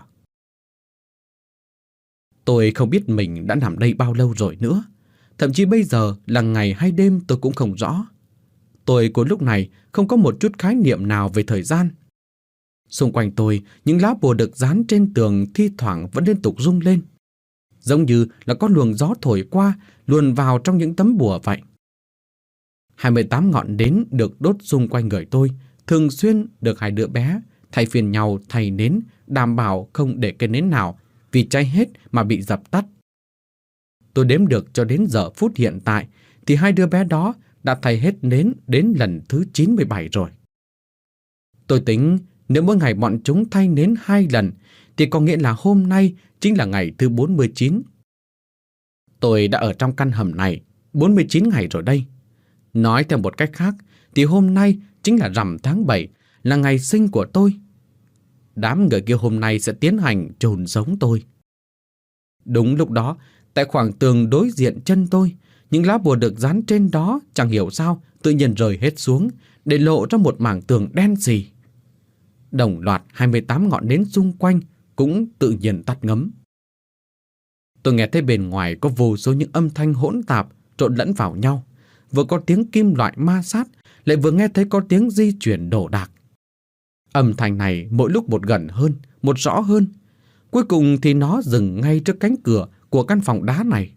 Tôi không biết mình đã nằm đây bao lâu rồi nữa. Thậm chí bây giờ là ngày hay đêm tôi cũng không rõ. Tôi của lúc này không có một chút khái niệm nào về thời gian. Xung quanh tôi, những lá bùa được dán trên tường thi thoảng vẫn liên tục rung lên, giống như là có luồng gió thổi qua, luồn vào trong những tấm bùa vậy. hai mươi tám ngọn nến được đốt xung quanh người tôi, thường xuyên được hai đứa bé thay phiên nhau thay nến, đảm bảo không để cái nến nào vì cháy hết mà bị dập tắt. Tôi đếm được cho đến giờ phút hiện tại thì hai đứa bé đó đã thay hết nến đến lần thứ chín mươi bảy rồi. Tôi tính nếu mỗi ngày bọn chúng thay nến hai lần thì có nghĩa là hôm nay chính là ngày thứ bốn mươi chín. Tôi đã ở trong căn hầm này bốn mươi chín ngày rồi đây. Nói theo một cách khác thì hôm nay chính là rằm tháng bảy, là ngày sinh của tôi. Đám người kia hôm nay sẽ tiến hành chôn sống tôi. Đúng lúc đó, tại khoảng tường đối diện chân tôi, những lá bùa được dán trên đó chẳng hiểu sao tự nhiên rời hết xuống, để lộ ra một mảng tường đen sì. Đồng loạt hai mươi tám ngọn nến xung quanh cũng tự nhiên tắt ngấm. Tôi nghe thấy bên ngoài có vô số những âm thanh hỗn tạp trộn lẫn vào nhau, vừa có tiếng kim loại ma sát, lại vừa nghe thấy có tiếng di chuyển đồ đạc. Âm thanh này mỗi lúc một gần hơn, một rõ hơn. Cuối cùng thì nó dừng ngay trước cánh cửa của căn phòng đá này.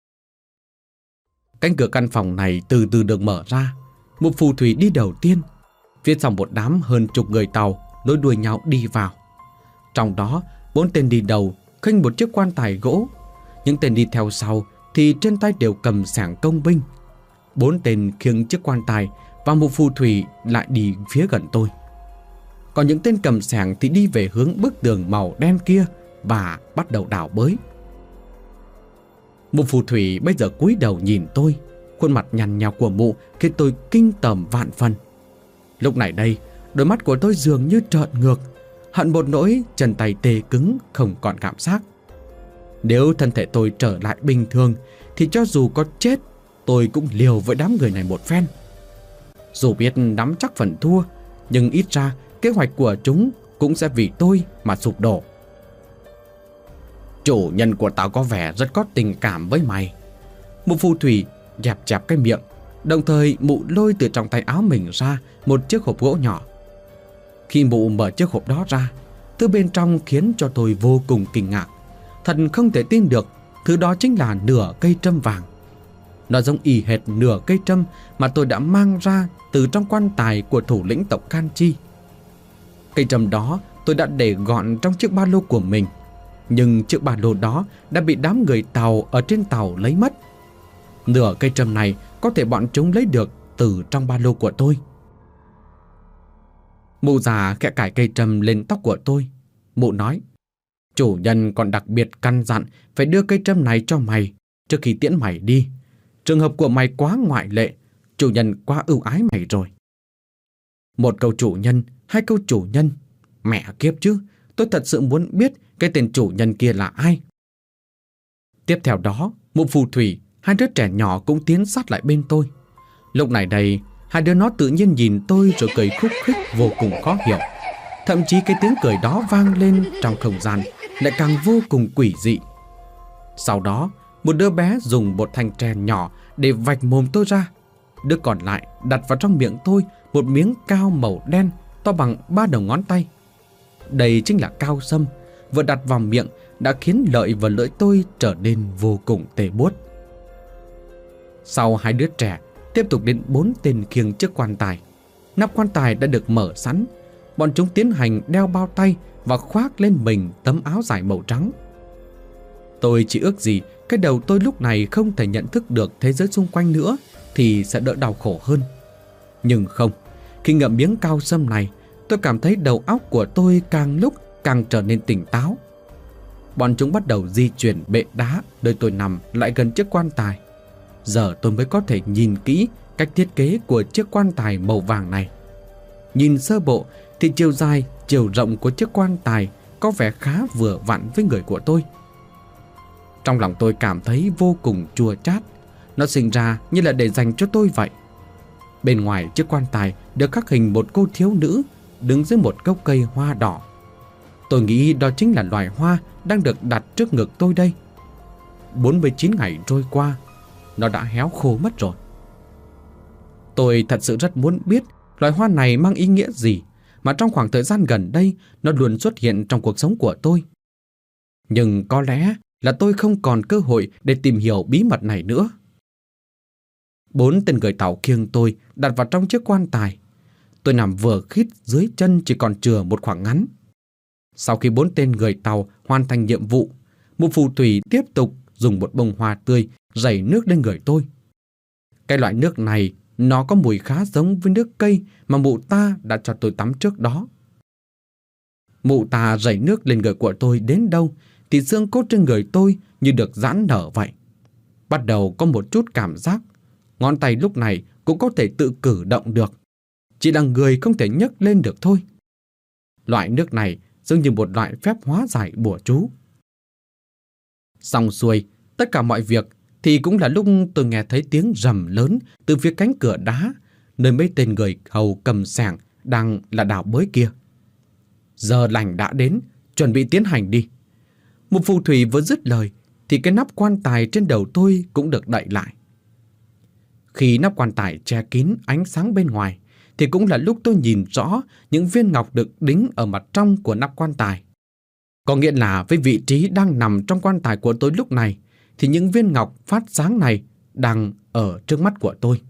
Cánh cửa căn phòng này từ từ được mở ra. Một phù thủy đi đầu tiên, phía sau một đám hơn chục người Tàu nối đuôi nhau đi vào. Trong đó, bốn tên đi đầu khênh một chiếc quan tài gỗ. Những tên đi theo sau thì trên tay đều cầm xẻng công binh. Bốn tên khiêng chiếc quan tài và một phù thủy lại đi phía gần tôi. Còn những tên cầm xẻng thì đi về hướng bức tường màu đen kia và bắt đầu đào bới. Một phù thủy bây giờ cúi đầu nhìn tôi, khuôn mặt nhăn nhao của mụ khiến tôi kinh tởm vạn phần. Lúc này đây, đôi mắt của tôi dường như trợn ngược, hận một nỗi chân tay tê cứng không còn cảm giác. Nếu thân thể tôi trở lại bình thường thì cho dù có chết, tôi cũng liều với đám người này một phen. Dù biết nắm chắc phần thua, nhưng ít ra kế hoạch của chúng cũng sẽ vì tôi mà sụp đổ. Chủ nhân của tao có vẻ rất có tình cảm với mày. Một phù thủy dẹp chẹp cái miệng, đồng thời mụ lôi từ trong tay áo mình ra một chiếc hộp gỗ nhỏ. Khi mụ mở chiếc hộp đó ra, thứ bên trong khiến cho tôi vô cùng kinh ngạc. Thật không thể tin được, thứ đó chính là nửa cây trâm vàng. Nó giống y hệt nửa cây trâm mà tôi đã mang ra từ trong quan tài của thủ lĩnh tộc Can Chi. Cây trâm đó tôi đã để gọn trong chiếc ba lô của mình, nhưng chiếc ba lô đó đã bị đám người Tàu ở trên tàu lấy mất. Nửa cây trâm này có thể bọn chúng lấy được từ trong ba lô của tôi. Mụ già khẽ cài cây trầm lên tóc của tôi. Mụ nói, chủ nhân còn đặc biệt căn dặn phải đưa cây trâm này cho mày trước khi tiễn mày đi. Trường hợp của mày quá ngoại lệ, chủ nhân quá ưu ái mày rồi. Một câu chủ nhân, hai câu chủ nhân. Mẹ kiếp chứ, tôi thật sự muốn biết cái tên chủ nhân kia là ai. Tiếp theo đó, mụ phù thủy, hai đứa trẻ nhỏ cũng tiến sát lại bên tôi. Lúc này đây, hai đứa nó tự nhiên nhìn tôi rồi cười khúc khích vô cùng khó hiểu. Thậm chí cái tiếng cười đó vang lên trong không gian lại càng vô cùng quỷ dị. Sau đó, một đứa bé dùng một thanh tre nhỏ để vạch mồm tôi ra. Đứa còn lại đặt vào trong miệng tôi một miếng cao màu đen to bằng ba đầu ngón tay. Đây chính là cao sâm, vừa đặt vào miệng đã khiến lợi và lưỡi tôi trở nên vô cùng tê buốt. Sau hai đứa trẻ, tiếp tục đến bốn tên khiêng chiếc quan tài. Nắp quan tài đã được mở sẵn. Bọn chúng tiến hành đeo bao tay và khoác lên mình tấm áo dài màu trắng. Tôi chỉ ước gì cái đầu tôi lúc này không thể nhận thức được thế giới xung quanh nữa thì sẽ đỡ đau khổ hơn. Nhưng không, khi ngậm miếng cao sâm này, tôi cảm thấy đầu óc của tôi càng lúc càng trở nên tỉnh táo. Bọn chúng bắt đầu di chuyển bệ đá nơi tôi nằm lại gần chiếc quan tài. Giờ tôi mới có thể nhìn kỹ cách thiết kế của chiếc quan tài màu vàng này. Nhìn sơ bộ thì chiều dài, chiều rộng của chiếc quan tài có vẻ khá vừa vặn với người của tôi. Trong lòng tôi cảm thấy vô cùng chua chát. Nó sinh ra như là để dành cho tôi vậy. Bên ngoài chiếc quan tài được khắc hình một cô thiếu nữ đứng dưới một gốc cây hoa đỏ. Tôi nghĩ đó chính là loài hoa đang được đặt trước ngực tôi đây. bốn mươi chín ngày trôi qua, nó đã héo khô mất rồi. Tôi thật sự rất muốn biết loài hoa này mang ý nghĩa gì mà trong khoảng thời gian gần đây nó luôn xuất hiện trong cuộc sống của tôi. Nhưng có lẽ là tôi không còn cơ hội để tìm hiểu bí mật này nữa. Bốn tên người Tàu khiêng tôi đặt vào trong chiếc quan tài. Tôi nằm vừa khít dưới chân chỉ còn chừa một khoảng ngắn. Sau khi bốn tên người Tàu hoàn thành nhiệm vụ, mụ phù thủy tiếp tục dùng một bông hoa tươi rảy nước lên người tôi. Cái loại nước này nó có mùi khá giống với nước cây mà mụ ta đã cho tôi tắm trước đó. Mụ ta rảy nước lên người của tôi đến đâu thì xương cốt trên người tôi như được giãn nở vậy. Bắt đầu có một chút cảm giác, ngón tay lúc này cũng có thể tự cử động được. Chỉ là người không thể nhấc lên được thôi. Loại nước này giống như một loại phép hóa giải bùa chú. Xong xuôi tất cả mọi việc thì cũng là lúc tôi nghe thấy tiếng rầm lớn từ phía cánh cửa đá, nơi mấy tên người hầu cầm xẻng đang là đào bới kia. Giờ lành đã đến, chuẩn bị tiến hành đi. Một phù thủy vừa dứt lời thì cái nắp quan tài trên đầu tôi cũng được đậy lại. Khi nắp quan tài che kín ánh sáng bên ngoài thì cũng là lúc tôi nhìn rõ những viên ngọc được đính ở mặt trong của nắp quan tài. Có nghĩa là với vị trí đang nằm trong quan tài của tôi lúc này thì những viên ngọc phát sáng này đang ở trước mắt của tôi.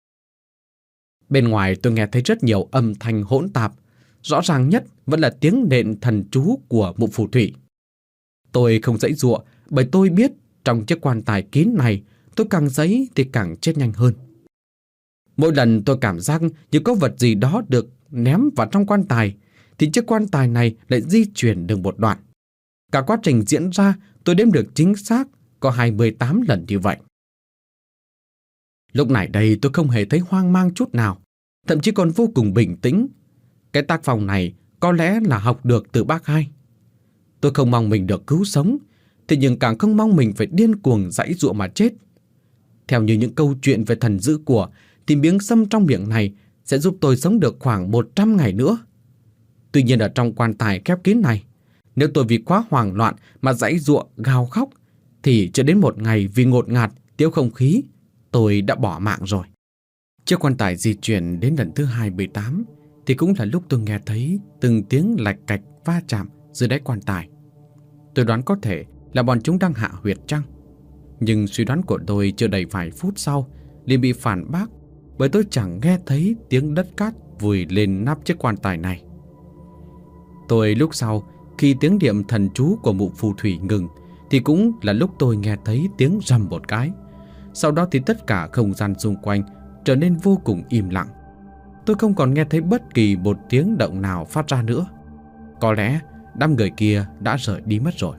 Bên ngoài tôi nghe thấy rất nhiều âm thanh hỗn tạp. Rõ ràng nhất vẫn là tiếng nện thần chú của mụ phù thủy. Tôi không giãy giụa bởi tôi biết trong chiếc quan tài kín này tôi càng giãy thì càng chết nhanh hơn. Mỗi lần tôi cảm giác như có vật gì đó được ném vào trong quan tài thì chiếc quan tài này lại di chuyển được một đoạn. Cả quá trình diễn ra tôi đếm được chính xác có hai mươi tám lần như vậy. Lúc này đây tôi không hề thấy hoang mang chút nào, thậm chí còn vô cùng bình tĩnh. Cái tác phong này có lẽ là học được từ bác hai. Tôi không mong mình được cứu sống, thế nhưng càng không mong mình phải điên cuồng giãy giụa mà chết. Theo như những câu chuyện về thần giữ của thì miếng sâm trong miệng này sẽ giúp tôi sống được khoảng một trăm ngày nữa. Tuy nhiên ở trong quan tài khép kín này, nếu tôi vì quá hoảng loạn mà giãy giụa gào khóc thì chưa đến một ngày vì ngột ngạt thiếu không khí tôi đã bỏ mạng rồi. Chiếc quan tài di chuyển đến lần thứ hai mươi tám thì cũng là lúc tôi nghe thấy từng tiếng lạch cạch va chạm dưới đáy quan tài. Tôi đoán có thể là bọn chúng đang hạ huyệt chăng? Nhưng suy đoán của tôi chưa đầy vài phút sau liền bị phản bác bởi tôi chẳng nghe thấy tiếng đất cát vùi lên nắp chiếc quan tài này. Tôi lúc sau khi tiếng niệm thần chú của mụ phù thủy ngừng thì cũng là lúc tôi nghe thấy tiếng rầm một cái. Sau đó thì tất cả không gian xung quanh trở nên vô cùng im lặng. tôi không còn nghe thấy bất kỳ một tiếng động nào phát ra nữa. Có lẽ đám người kia đã rời đi mất rồi.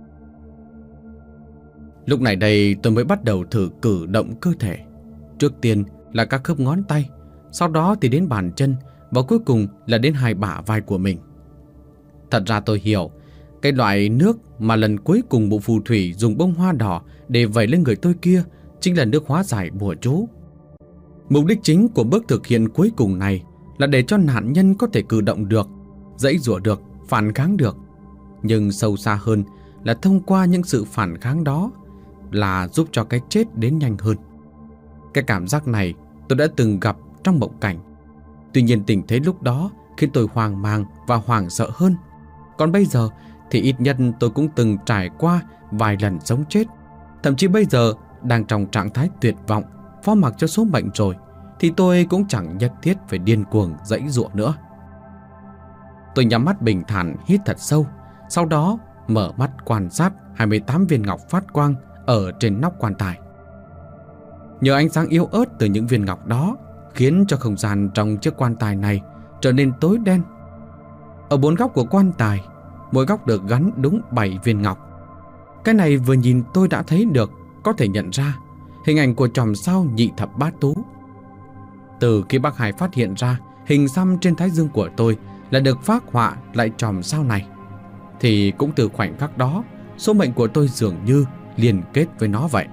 Lúc này đây tôi mới bắt đầu thử cử động cơ thể. Trước tiên là các khớp ngón tay, sau đó thì đến bàn chân, và cuối cùng là đến hai bả vai của mình. Thật ra tôi hiểu, cái loại nước mà lần cuối cùng mụ phù thủy dùng bông hoa đỏ để vẩy lên người tôi kia chính là nước hóa giải bùa chú. Mục đích chính của bước thực hiện cuối cùng này là để cho nạn nhân có thể cử động được, giãy giụa được, phản kháng được. Nhưng sâu xa hơn là thông qua những sự phản kháng đó là giúp cho cái chết đến nhanh hơn. Cái cảm giác này tôi đã từng gặp trong mộng cảnh. Tuy nhiên tình thế lúc đó khiến tôi hoang mang và hoảng sợ hơn. Còn bây giờ thì ít nhất tôi cũng từng trải qua vài lần sống chết. Thậm chí bây giờ đang trong trạng thái tuyệt vọng, phó mặc cho số mệnh rồi, thì tôi cũng chẳng nhất thiết phải điên cuồng giãy giụa nữa. Tôi nhắm mắt bình thản hít thật sâu, sau đó mở mắt quan sát hai mươi tám viên ngọc phát quang ở trên nóc quan tài. Nhờ ánh sáng yếu ớt từ những viên ngọc đó khiến cho không gian trong chiếc quan tài này trở nên tối đen. Ở bốn góc của quan tài, mỗi góc được gắn đúng bảy viên ngọc. Cái này vừa nhìn tôi đã thấy được, có thể nhận ra hình ảnh của chòm sao nhị thập bát tú. Từ khi bác Hải phát hiện ra hình xăm trên thái dương của tôi là được phác họa lại chòm sao này, thì cũng từ khoảnh khắc đó số mệnh của tôi dường như liên kết với nó vậy.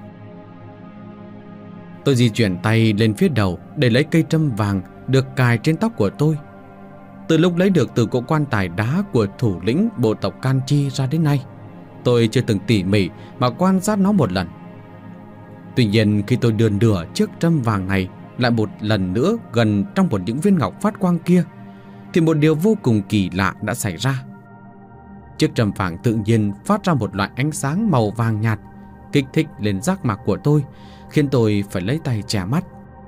Tôi di chuyển tay lên phía đầu để lấy cây trâm vàng được cài trên tóc của tôi. Từ lúc lấy được từ cỗ quan tài đá của thủ lĩnh bộ tộc Kanchi ra đến nay, tôi chưa từng tỉ mỉ mà quan sát nó một lần. Tuy nhiên khi tôi đưa nửa chiếc trâm vàng này lại một lần nữa gần trong một những viên ngọc phát quang kia, thì một điều vô cùng kỳ lạ đã xảy ra. Chiếc trâm vàng tự nhiên phát ra một loại ánh sáng màu vàng nhạt, kích thích lên giác mạc của tôi, khiến tôi phải lấy tay che mắt.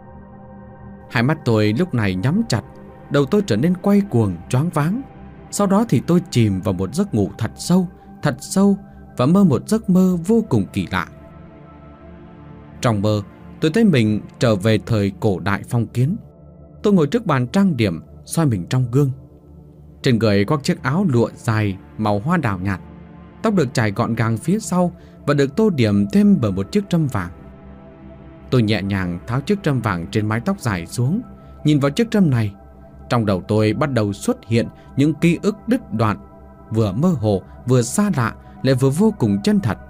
Hai mắt tôi lúc này nhắm chặt, đầu tôi trở nên quay cuồng, choáng váng. Sau đó thì tôi chìm vào một giấc ngủ thật sâu, thật sâu và mơ một giấc mơ vô cùng kỳ lạ. Trong mơ, tôi thấy mình trở về thời cổ đại phong kiến. Tôi ngồi trước bàn trang điểm, soi mình trong gương. Trên người khoác chiếc áo lụa dài màu hoa đào nhạt, tóc được chải gọn gàng phía sau và được tô điểm thêm bởi một chiếc trâm vàng. Tôi nhẹ nhàng tháo chiếc trâm vàng trên mái tóc dài xuống, nhìn vào chiếc trâm này. Trong đầu tôi bắt đầu xuất hiện những ký ức đứt đoạn, vừa mơ hồ, vừa xa lạ, lại vừa vô cùng chân thật.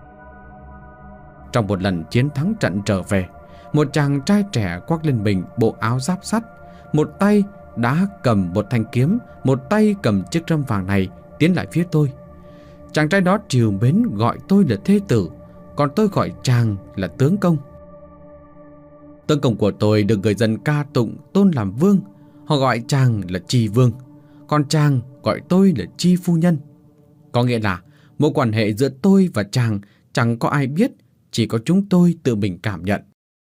Trong một lần chiến thắng trận trở về, một chàng trai trẻ khoác lên mình bộ áo giáp sắt, một tay đã cầm một thanh kiếm, một tay cầm chiếc trâm vàng này tiến lại phía tôi. Chàng trai đó trìu mến gọi tôi là thê tử, còn tôi gọi chàng là tướng công. Tướng công của tôi được người dân ca tụng tôn làm vương. Họ gọi chàng là Tri Vương, còn chàng gọi tôi là Tri Phu Nhân. Có nghĩa là mối quan hệ giữa tôi và chàng chẳng có ai biết, chỉ có chúng tôi tự mình cảm nhận.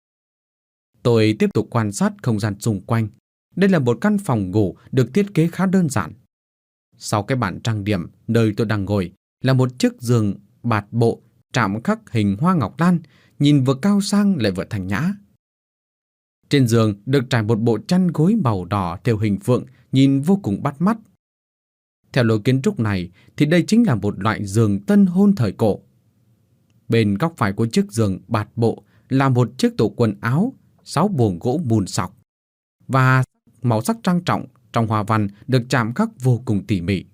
Tôi tiếp tục quan sát không gian xung quanh. Đây là một căn phòng ngủ được thiết kế khá đơn giản. Sau cái bàn trang điểm nơi tôi đang ngồi là một chiếc giường bạt bộ chạm khắc hình hoa ngọc lan, nhìn vừa cao sang lại vừa thanh nhã. Trên giường được trải một bộ chăn gối màu đỏ theo hình phượng, nhìn vô cùng bắt mắt. Theo lối kiến trúc này thì đây chính là một loại giường tân hôn thời cổ. Bên góc phải của chiếc giường bạt bộ là một chiếc tủ quần áo, sáu buồng gỗ mùn sọc và màu sắc trang trọng trong hoa văn được chạm khắc vô cùng tỉ mỉ.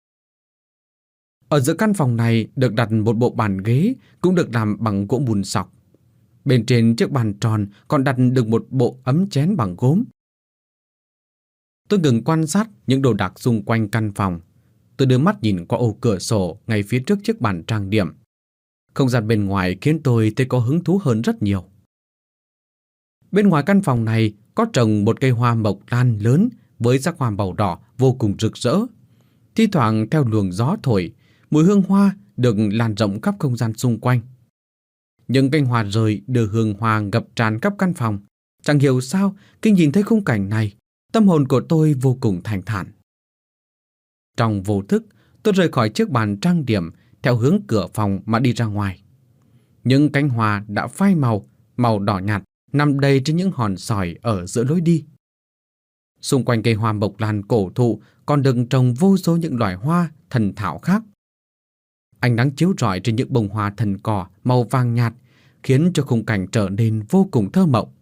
Ở giữa căn phòng này được đặt một bộ bàn ghế cũng được làm bằng gỗ mùn sọc. Bên trên chiếc bàn tròn còn đặt được một bộ ấm chén bằng gốm. Tôi ngừng quan sát những đồ đạc xung quanh căn phòng. Tôi đưa mắt nhìn qua ô cửa sổ ngay phía trước chiếc bàn trang điểm. Không gian bên ngoài khiến tôi thấy có hứng thú hơn rất nhiều. Bên ngoài căn phòng này có trồng một cây hoa mộc lan lớn với sắc hoa màu đỏ vô cùng rực rỡ. Thi thoảng theo luồng gió thổi, mùi hương hoa được lan rộng khắp không gian xung quanh. Những cành hoa rơi đưa hương hoa ngập tràn khắp căn phòng. Chẳng hiểu sao khi nhìn thấy khung cảnh này, tâm hồn của tôi vô cùng thanh thản. Trong vô thức, tôi rời khỏi chiếc bàn trang điểm theo hướng cửa phòng mà đi ra ngoài. Những cánh hoa đã phai màu, màu đỏ nhạt nằm đầy trên những hòn sỏi ở giữa lối đi. Xung quanh cây hoa mộc lan cổ thụ còn đừng trồng vô số những loài hoa thần thảo khác. Ánh nắng chiếu rọi trên những bông hoa thần cỏ màu vàng nhạt khiến cho khung cảnh trở nên vô cùng thơ mộng.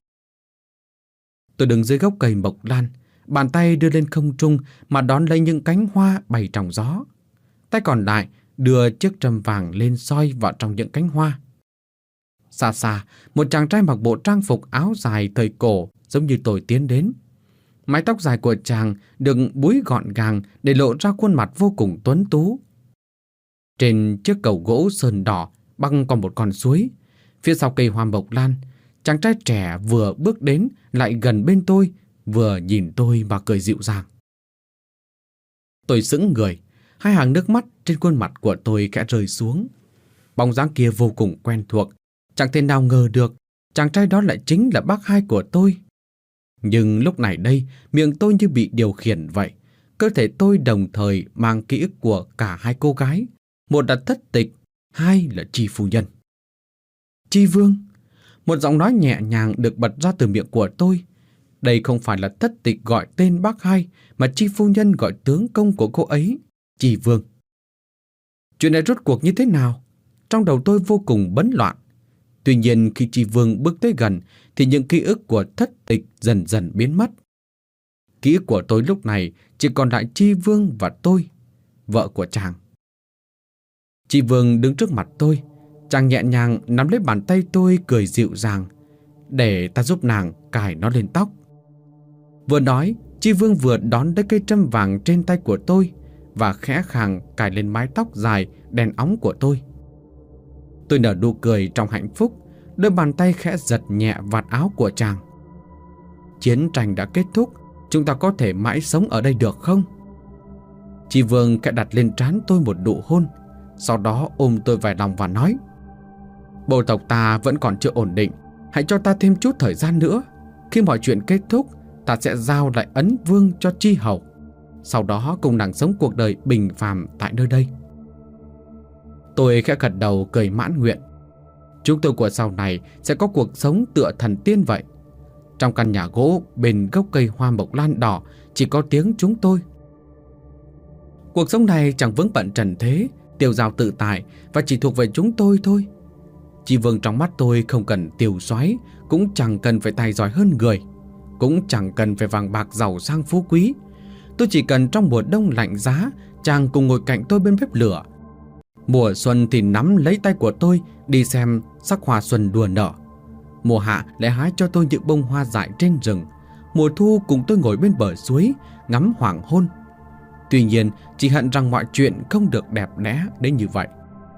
Tôi đứng dưới gốc cây mộc lan, bàn tay đưa lên không trung mà đón lấy những cánh hoa bay trong gió. Tay còn lại đưa chiếc trâm vàng lên soi vào trong những cánh hoa. Xa xa, một chàng trai mặc bộ trang phục áo dài thời cổ giống như tôi tiến đến. Mái tóc dài của chàng được búi gọn gàng để lộ ra khuôn mặt vô cùng tuấn tú. Trên chiếc cầu gỗ sơn đỏ băng qua một con suối, phía sau cây hoa mộc lan, chàng trai trẻ vừa bước đến lại gần bên tôi, vừa nhìn tôi và cười dịu dàng. Tôi sững người, hai hàng nước mắt trên khuôn mặt của tôi khẽ rơi xuống. Bóng dáng kia vô cùng quen thuộc, chẳng thể nào ngờ được chàng trai đó lại chính là bác hai của tôi. Nhưng lúc này đây, miệng tôi như bị điều khiển vậy. Cơ thể tôi đồng thời mang ký ức của cả hai cô gái. Một là Thất Tịch, hai là Tri phu nhân. Tri Vương. Một giọng nói nhẹ nhàng được bật ra từ miệng của tôi. Đây không phải là Thất Tịch gọi tên bác hai, mà Tri phu nhân gọi tướng công của cô ấy, Tri Vương. Chuyện này rốt cuộc như thế nào? Trong đầu tôi vô cùng bấn loạn. Tuy nhiên khi Tri Vương bước tới gần thì những ký ức của Thất Tịch dần dần biến mất. Ký ức của tôi lúc này chỉ còn lại Tri Vương và tôi, vợ của chàng. Tri Vương đứng trước mặt tôi, chàng nhẹ nhàng nắm lấy bàn tay tôi cười dịu dàng, để ta giúp nàng cài nó lên tóc. Vừa nói, Tri Vương vừa đón lấy cây trâm vàng trên tay của tôi và khẽ khàng cài lên mái tóc dài đen óng của tôi. Tôi nở nụ cười trong hạnh phúc, đôi bàn tay khẽ giật nhẹ vạt áo của chàng. Chiến tranh đã kết thúc, chúng ta có thể mãi sống ở đây được không? Tri Vương khẽ đặt lên trán tôi một nụ hôn, sau đó ôm tôi vào lòng và nói: bộ tộc ta vẫn còn chưa ổn định, hãy cho ta thêm chút thời gian nữa. Khi mọi chuyện kết thúc, ta sẽ giao lại ấn vương cho Tri hầu, sau đó cùng nàng sống cuộc đời bình phàm tại nơi đây. Tôi khẽ gật đầu cười mãn nguyện. Chúng tôi của sau này sẽ có cuộc sống tựa thần tiên vậy. Trong căn nhà gỗ bên gốc cây hoa mộc lan đỏ chỉ có tiếng chúng tôi. Cuộc sống này chẳng vướng bận trần thế, tiêu dao tự tại và chỉ thuộc về chúng tôi thôi. Tri Vương trong mắt tôi không cần tiêu xoáy, cũng chẳng cần phải tài giỏi hơn người, cũng chẳng cần phải vàng bạc giàu sang phú quý. Tôi chỉ cần trong mùa đông lạnh giá, chàng cùng ngồi cạnh tôi bên bếp lửa. Mùa xuân thì nắm lấy tay của tôi đi xem sắc hoa xuân đùa nở. Mùa hạ lại hái cho tôi những bông hoa dại trên rừng. Mùa thu cùng tôi ngồi bên bờ suối ngắm hoàng hôn. Tuy nhiên chỉ hận rằng mọi chuyện không được đẹp đẽ đến như vậy.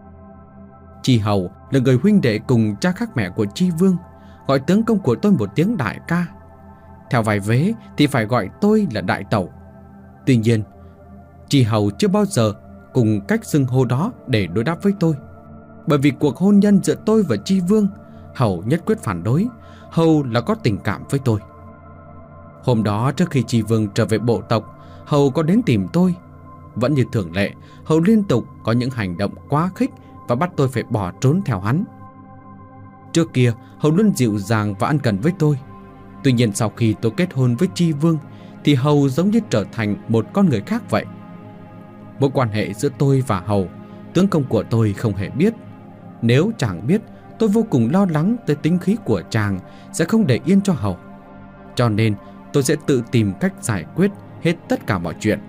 Tri hầu là người huynh đệ cùng cha khác mẹ của Tri Vương, gọi tướng công của tôi một tiếng đại ca. Theo vài vế thì phải gọi tôi là đại tẩu. Tuy nhiên Tri hầu chưa bao giờ cùng cách xưng hô đó để đối đáp với tôi. Bởi vì cuộc hôn nhân giữa tôi và Tri Vương, hầu nhất quyết phản đối, hầu là có tình cảm với tôi. Hôm đó trước khi Tri Vương trở về bộ tộc, hầu có đến tìm tôi. Vẫn như thường lệ, hầu liên tục có những hành động quá khích và bắt tôi phải bỏ trốn theo hắn. Trước kia hầu luôn dịu dàng và ân cần với tôi. Tuy nhiên sau khi tôi kết hôn với Tri Vương thì hầu giống như trở thành một con người khác vậy. Mối quan hệ giữa tôi và hầu, tướng công của tôi không hề biết. Nếu chàng biết, tôi vô cùng lo lắng tới tính khí của chàng sẽ không để yên cho hầu. Cho nên tôi sẽ tự tìm cách giải quyết hết tất cả mọi chuyện.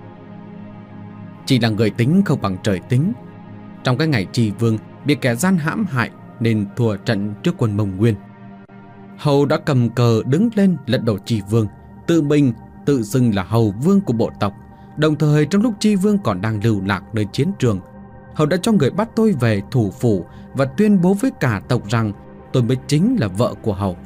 Chỉ là người tính không bằng trời tính. Trong cái ngày Tri Vương bị kẻ gian hãm hại nên thua trận trước quân Mông Nguyên, hầu đã cầm cờ đứng lên lật đổ Tri Vương, tự mình tự xưng là hầu vương của bộ tộc. Đồng thời trong lúc Tri Vương còn đang lưu lạc nơi chiến trường, hầu đã cho người bắt tôi về thủ phủ và tuyên bố với cả tộc rằng tôi mới chính là vợ của hầu.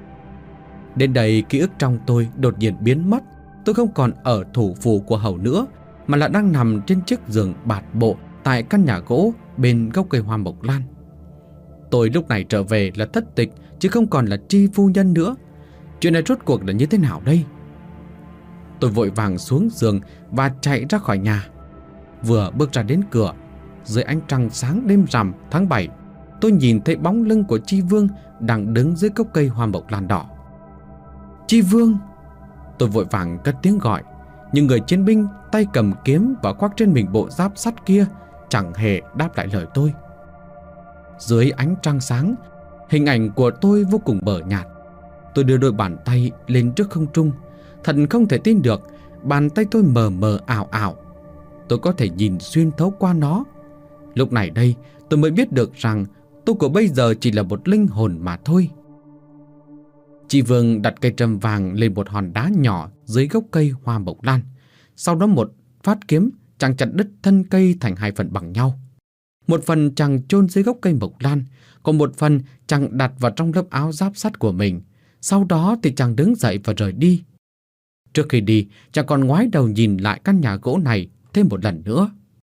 Đến đây ký ức trong tôi đột nhiên biến mất. Tôi không còn ở thủ phủ của hầu nữa, mà là đang nằm trên chiếc giường bạt bộ tại căn nhà gỗ bên gốc cây hoa mộc lan. Tôi lúc này trở về là Thất Tịch chứ không còn là Tri phu nhân nữa. Chuyện này rốt cuộc là như thế nào đây? Tôi vội vàng xuống giường và chạy ra khỏi nhà. Vừa bước ra đến cửa, dưới ánh trăng sáng đêm rằm tháng bảy, tôi nhìn thấy bóng lưng của Tri Vương đang đứng dưới gốc cây hoa mộc lan đỏ. Tri Vương! Tôi vội vàng cất tiếng gọi, nhưng người chiến binh tay cầm kiếm và khoác trên mình bộ giáp sắt kia chẳng hề đáp lại lời tôi. Dưới ánh trăng sáng, hình ảnh của tôi vô cùng mờ nhạt. Tôi đưa đôi bàn tay lên trước không trung. Thật không thể tin được, bàn tay tôi mờ mờ ảo ảo. Tôi có thể nhìn xuyên thấu qua nó. Lúc này đây tôi mới biết được rằng tôi của bây giờ chỉ là một linh hồn mà thôi. Chị Vương đặt cây trâm vàng lên một hòn đá nhỏ dưới gốc cây hoa mộc lan. Sau đó một phát kiếm chàng chặt đứt thân cây thành hai phần bằng nhau. Một phần chàng chôn dưới gốc cây mộc lan, còn một phần chàng đặt vào trong lớp áo giáp sắt của mình. Sau đó thì chàng đứng dậy và rời đi. Trước khi đi, chàng còn ngoái đầu nhìn lại căn nhà gỗ này thêm một lần nữa.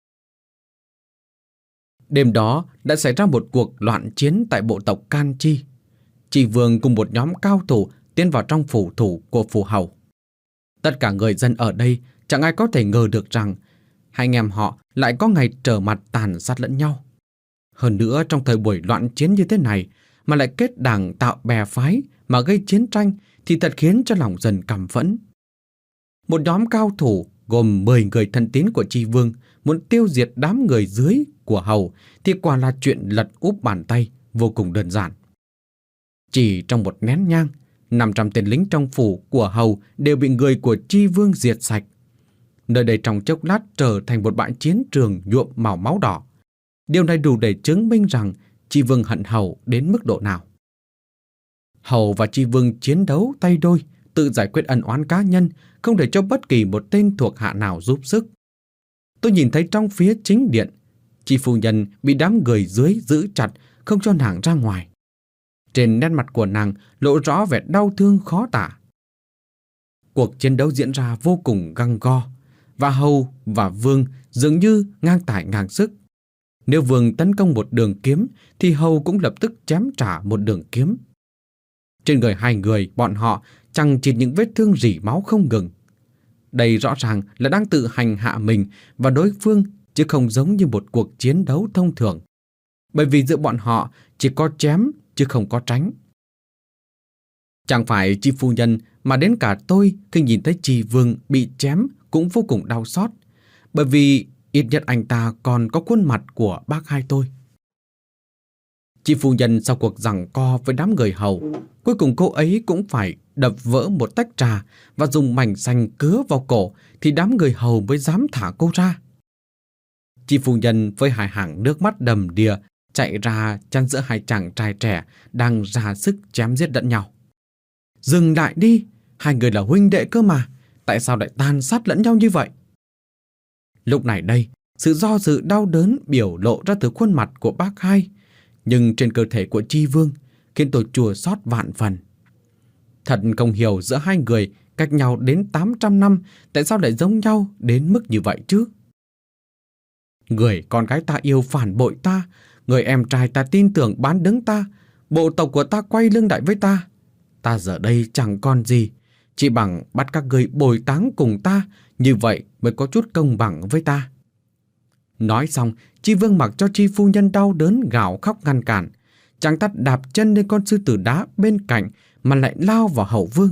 Đêm đó đã xảy ra một cuộc loạn chiến tại bộ tộc Can Chi. Chị Vương cùng một nhóm cao thủ tiến vào trong phủ thủ của phủ hầu. Tất cả người dân ở đây chẳng ai có thể ngờ được rằng hai anh em họ lại có ngày trở mặt tàn sát lẫn nhau. Hơn nữa, trong thời buổi loạn chiến như thế này mà lại kết đảng tạo bè phái mà gây chiến tranh thì thật khiến cho lòng dân căm phẫn. Một nhóm cao thủ gồm mười người thân tín của Tri Vương muốn tiêu diệt đám người dưới của hầu thì quả là chuyện lật úp bàn tay vô cùng đơn giản. Chỉ trong một nén nhang, năm trăm tên lính trong phủ của hầu đều bị người của Tri Vương diệt sạch. Nơi đây trong chốc lát trở thành một bãi chiến trường nhuộm màu máu đỏ. Điều này đủ để chứng minh rằng Tri Vương hận hầu đến mức độ nào. Hầu và Tri Vương chiến đấu tay đôi, tự giải quyết ân oán cá nhân, không để cho bất kỳ một tên thuộc hạ nào giúp sức. Tôi nhìn thấy trong phía chính điện, Tri phu nhân bị đám người dưới giữ chặt, không cho nàng ra ngoài. Trên nét mặt của nàng lộ rõ vẻ đau thương khó tả. Cuộc chiến đấu diễn ra vô cùng gay go, và hầu và vương dường như ngang tài ngang sức. Nếu vương tấn công một đường kiếm thì hầu cũng lập tức chém trả một đường kiếm. Trên người hai người bọn họ chằng chịt những vết thương rỉ máu không ngừng. Đây rõ ràng là đang tự hành hạ mình và đối phương, chứ không giống như một cuộc chiến đấu thông thường. Bởi vì giữa bọn họ chỉ có chém chứ không có tránh. Chẳng phải Tri phu nhân mà đến cả tôi khi nhìn thấy Tri Vương bị chém cũng vô cùng đau xót, bởi vì ít nhất anh ta còn có khuôn mặt của bác hai tôi. Tri phu nhân sau cuộc giằng co với đám người hầu, cuối cùng cô ấy cũng phải đập vỡ một tách trà và dùng mảnh xanh cứa vào cổ thì đám người hầu mới dám thả cô ra. Tri phu nhân với hai hàng nước mắt đầm đìa chạy ra chắn giữa hai chàng trai trẻ đang ra sức chém giết lẫn nhau. Dừng lại đi, hai người là huynh đệ cơ mà, tại sao lại tàn sát lẫn nhau như vậy? Lúc này đây, sự do dự đau đớn biểu lộ ra từ khuôn mặt của bác hai, nhưng trên cơ thể của Tri Vương khiến tôi chua xót vạn phần. Thật không hiểu giữa hai người cách nhau đến tám trăm năm, tại sao lại giống nhau đến mức như vậy chứ? Người con gái ta yêu phản bội ta, người em trai ta tin tưởng bán đứng ta, bộ tộc của ta quay lưng lại với ta. Ta giờ đây chẳng còn gì, chỉ bằng bắt các người bồi táng cùng ta, như vậy mới có chút công bằng với ta. Nói xong, Tri Vương mặc cho Tri phu nhân đau đớn gào khóc ngăn cản. Chàng ta đạp chân lên con sư tử đá bên cạnh mà lại lao vào hậu vương.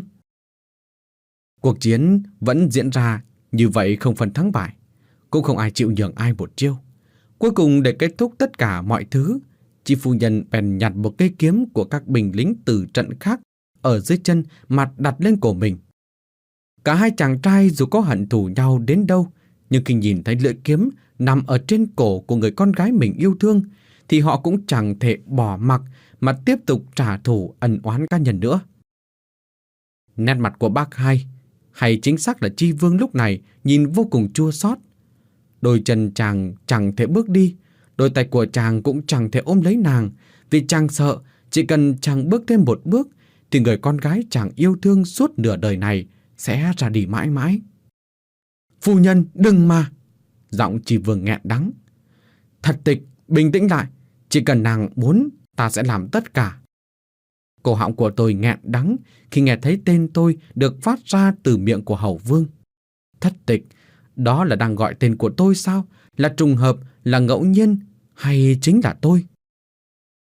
Cuộc chiến vẫn diễn ra như vậy, không phân thắng bại, cũng không ai chịu nhường ai một chiêu. Cuối cùng để kết thúc tất cả mọi thứ, Tri phu nhân bèn nhặt một cây kiếm của các binh lính từ trận khác ở dưới chân mà đặt lên cổ mình. Cả hai chàng trai dù có hận thù nhau đến đâu, nhưng khi nhìn thấy lưỡi kiếm nằm ở trên cổ của người con gái mình yêu thương thì họ cũng chẳng thể bỏ mặc mà tiếp tục trả thù ân oán cá nhân nữa. Nét mặt của bác hai, hay chính xác là Tri Vương lúc này nhìn vô cùng chua xót. Đôi chân chàng chẳng thể bước đi, đôi tay của chàng cũng chẳng thể ôm lấy nàng, vì chàng sợ chỉ cần chàng bước thêm một bước thì người con gái chàng yêu thương suốt nửa đời này sẽ ra đi mãi mãi. Phu nhân, đừng mà! Giọng Tri Vương nghẹn đắng. Thật tịch, bình tĩnh lại, chỉ cần nàng muốn, ta sẽ làm tất cả. Cổ họng của tôi nghẹn đắng khi nghe thấy tên tôi được phát ra từ miệng của hầu vương. Thất tịch, đó là đang gọi tên của tôi sao? Là trùng hợp, là ngẫu nhiên, hay chính là tôi?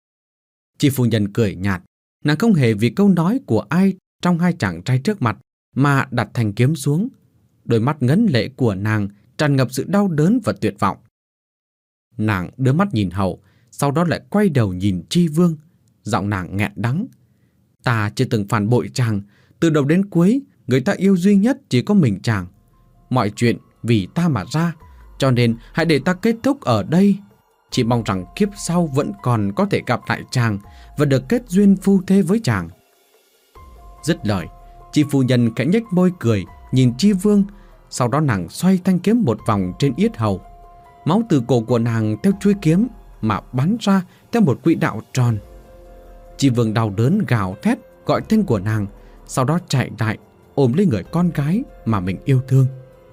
Tri phu nhân cười nhạt, nàng không hề vì câu nói của ai trong hai chàng trai trước mặt mà đặt thanh kiếm xuống. Đôi mắt ngấn lệ của nàng tràn ngập sự đau đớn và tuyệt vọng. Nàng đưa mắt nhìn Hầu, sau đó lại quay đầu nhìn Tri Vương. Giọng nàng nghẹn đắng. Ta chưa từng phản bội chàng. Từ đầu đến cuối, người ta yêu duy nhất chỉ có mình chàng. Mọi chuyện vì ta mà ra, cho nên hãy để ta kết thúc ở đây. Chỉ mong rằng kiếp sau vẫn còn có thể gặp lại chàng và được kết duyên phu thê với chàng. Dứt lời, Tri phu nhân khẽ nhếch môi cười nhìn Tri Vương. Sau đó nàng xoay thanh kiếm một vòng trên yết hầu. Máu từ cổ của nàng theo chuôi kiếm mà bắn ra theo một quỹ đạo tròn. Tri Vương đau đớn gào thét gọi tên của nàng, sau đó chạy lại ôm lấy người con gái mà mình yêu thương.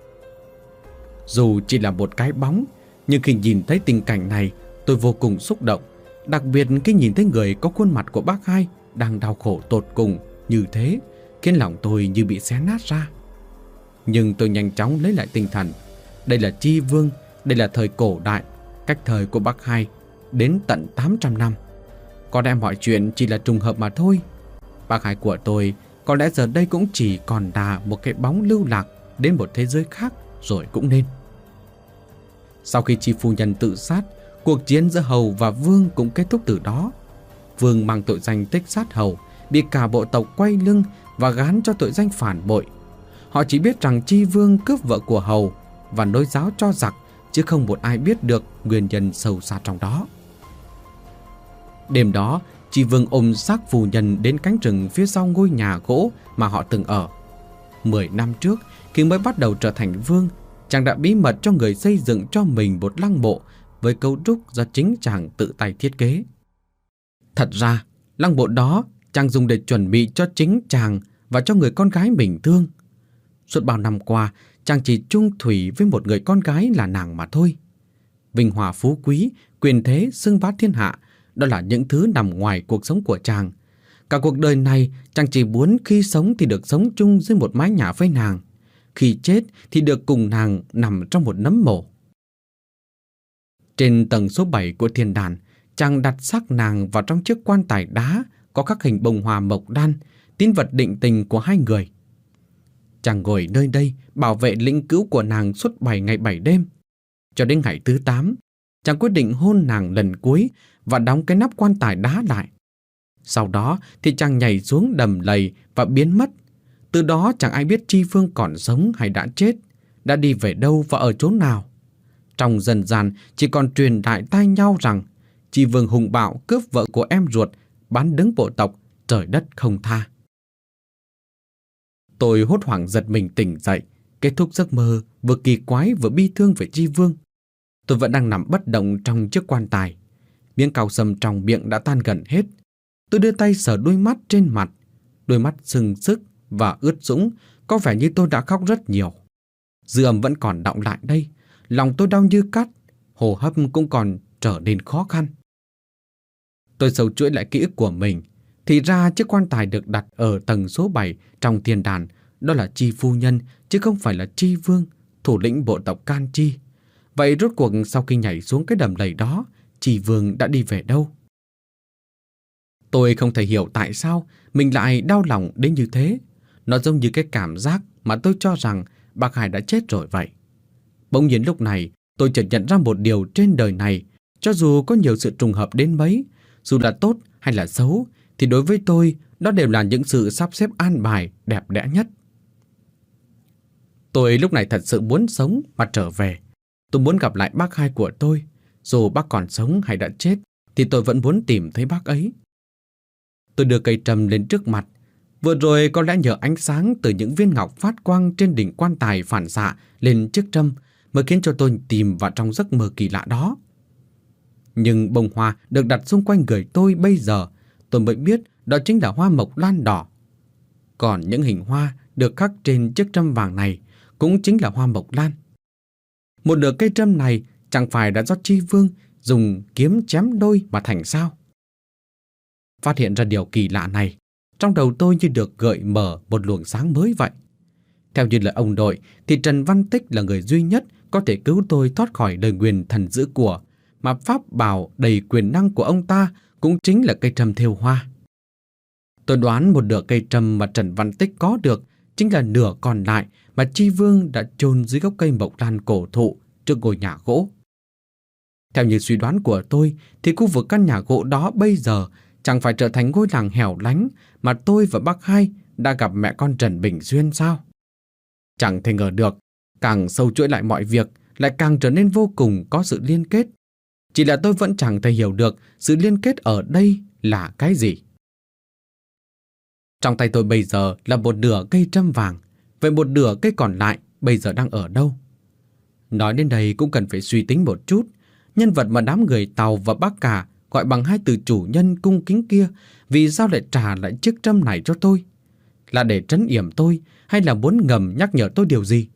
Dù chỉ là một cái bóng, nhưng khi nhìn thấy tình cảnh này, tôi vô cùng xúc động. Đặc biệt khi nhìn thấy người có khuôn mặt của bác hai đang đau khổ tột cùng như thế, khiến lòng tôi như bị xé nát ra. Nhưng tôi nhanh chóng lấy lại tinh thần. Đây là Tri Vương, đây là thời cổ đại, cách thời của bác hai đến tận tám trăm năm. Có lẽ mọi chuyện chỉ là trùng hợp mà thôi. Bác hai của tôi có lẽ giờ đây cũng chỉ còn là một cái bóng lưu lạc đến một thế giới khác rồi cũng nên. Sau khi Tri phu nhân tự sát, cuộc chiến giữa Hầu và Vương cũng kết thúc từ đó. Vương mang tội danh tích sát Hầu, bị cả bộ tộc quay lưng và gán cho tội danh phản bội. Họ chỉ biết rằng Tri Vương cướp vợ của Hầu và nối giáo cho giặc, chứ không một ai biết được nguyên nhân sâu xa trong đó. Đêm đó, Tri Vương ôm xác phu nhân đến cánh rừng phía sau ngôi nhà gỗ mà họ từng ở. Mười năm trước, khi mới bắt đầu trở thành vương, chàng đã bí mật cho người xây dựng cho mình một lăng mộ với cấu trúc do chính chàng tự tay thiết kế. Thật ra, lăng mộ đó chàng dùng để chuẩn bị cho chính chàng và cho người con gái mình thương. Suốt bao năm qua, chàng chỉ chung thủy với một người con gái là nàng mà thôi. Vinh hoa phú quý, quyền thế, xưng bá thiên hạ, đó là những thứ nằm ngoài cuộc sống của chàng. Cả cuộc đời này, chàng chỉ muốn khi sống thì được sống chung dưới một mái nhà với nàng, khi chết thì được cùng nàng nằm trong một nấm mồ. Trên tầng số bảy của thiên đàn, chàng đặt xác nàng vào trong chiếc quan tài đá có khắc hình bông hoa mộc đan, tín vật định tình của hai người. Chàng ngồi nơi đây bảo vệ lĩnh cữu của nàng suốt bảy ngày bảy đêm. Cho đến ngày thứ tám, chàng quyết định hôn nàng lần cuối và đóng cái nắp quan tài đá lại. Sau đó thì chàng nhảy xuống đầm lầy và biến mất. Từ đó chẳng ai biết Tri Vương còn sống hay đã chết, đã đi về đâu và ở chốn nào. Trong dân gian chỉ còn truyền đại tai nhau rằng Tri Vương hùng bạo cướp vợ của em ruột, bán đứng bộ tộc, trời đất không tha. Tôi hốt hoảng giật mình tỉnh dậy, kết thúc giấc mơ vừa kỳ quái vừa bi thương về Tri Vương. Tôi vẫn đang nằm bất động trong chiếc quan tài. Miếng cào sâm trong miệng đã tan gần hết. Tôi đưa tay sờ đôi mắt trên mặt. Đôi mắt sưng sức và ướt sũng, có vẻ như tôi đã khóc rất nhiều. Dư âm vẫn còn đọng lại đây. Lòng tôi đau như cắt, hô hấp cũng còn trở nên khó khăn. Tôi sâu chuỗi lại ký ức của mình. Thì ra chiếc quan tài được đặt ở tầng số bảy trong thiên đàn, đó là Tri phu nhân chứ không phải là Tri Vương, thủ lĩnh bộ tộc Can Chi. Vậy rốt cuộc sau khi nhảy xuống cái đầm lầy đó, Tri Vương đã đi về đâu? Tôi không thể hiểu tại sao mình lại đau lòng đến như thế. Nó giống như cái cảm giác mà tôi cho rằng bác Hải đã chết rồi vậy. Bỗng nhiên lúc này tôi chợt nhận ra một điều trên đời này, cho dù có nhiều sự trùng hợp đến mấy, dù là tốt hay là xấu, thì đối với tôi đó đều là những sự sắp xếp an bài đẹp đẽ nhất. Tôi lúc này thật sự muốn sống mà trở về. Tôi muốn gặp lại bác hai của tôi. Dù bác còn sống hay đã chết thì tôi vẫn muốn tìm thấy bác ấy. Tôi đưa cây trầm lên trước mặt. Vừa rồi có lẽ nhờ ánh sáng từ những viên ngọc phát quang trên đỉnh quan tài phản xạ lên chiếc trâm mới khiến cho tôi tìm vào trong giấc mơ kỳ lạ đó. Nhưng bông hoa được đặt xung quanh người tôi bây giờ, tôi mới biết đó chính là hoa mộc lan đỏ. Còn những hình hoa được khắc trên chiếc trâm vàng này cũng chính là hoa mộc lan. Một nửa cây trâm này chẳng phải đã do Tri Vương dùng kiếm chém đôi mà thành sao? Phát hiện ra điều kỳ lạ này, trong đầu tôi như được gợi mở một luồng sáng mới vậy. Theo như lời ông đội thì Trần Văn Tích là người duy nhất có thể cứu tôi thoát khỏi lời nguyền thần dữ của, mà pháp bảo đầy quyền năng của ông ta cũng chính là cây trâm thêu hoa. Tôi đoán một nửa cây trâm mà Trần Văn Tích có được chính là nửa còn lại mà Tri Vương đã chôn dưới gốc cây mộc lan cổ thụ trước ngôi nhà gỗ. Theo như suy đoán của tôi thì khu vực căn nhà gỗ đó bây giờ chẳng phải trở thành ngôi làng hẻo lánh mà tôi và bác Hai đã gặp mẹ con Trần Bình Duyên sao? Chẳng thể ngờ được, càng sâu chuỗi lại mọi việc lại càng trở nên vô cùng có sự liên kết. Chỉ là tôi vẫn chẳng thể hiểu được sự liên kết ở đây là cái gì. Trong tay tôi bây giờ là một nửa cây trâm vàng, vậy một nửa cây còn lại bây giờ đang ở đâu? Nói đến đây cũng cần phải suy tính một chút. Nhân vật mà đám người Tàu và bác Cả gọi bằng hai từ chủ nhân cung kính kia, vì sao lại trả lại chiếc trâm này cho tôi? Là để trấn yểm tôi hay là muốn ngầm nhắc nhở tôi điều gì?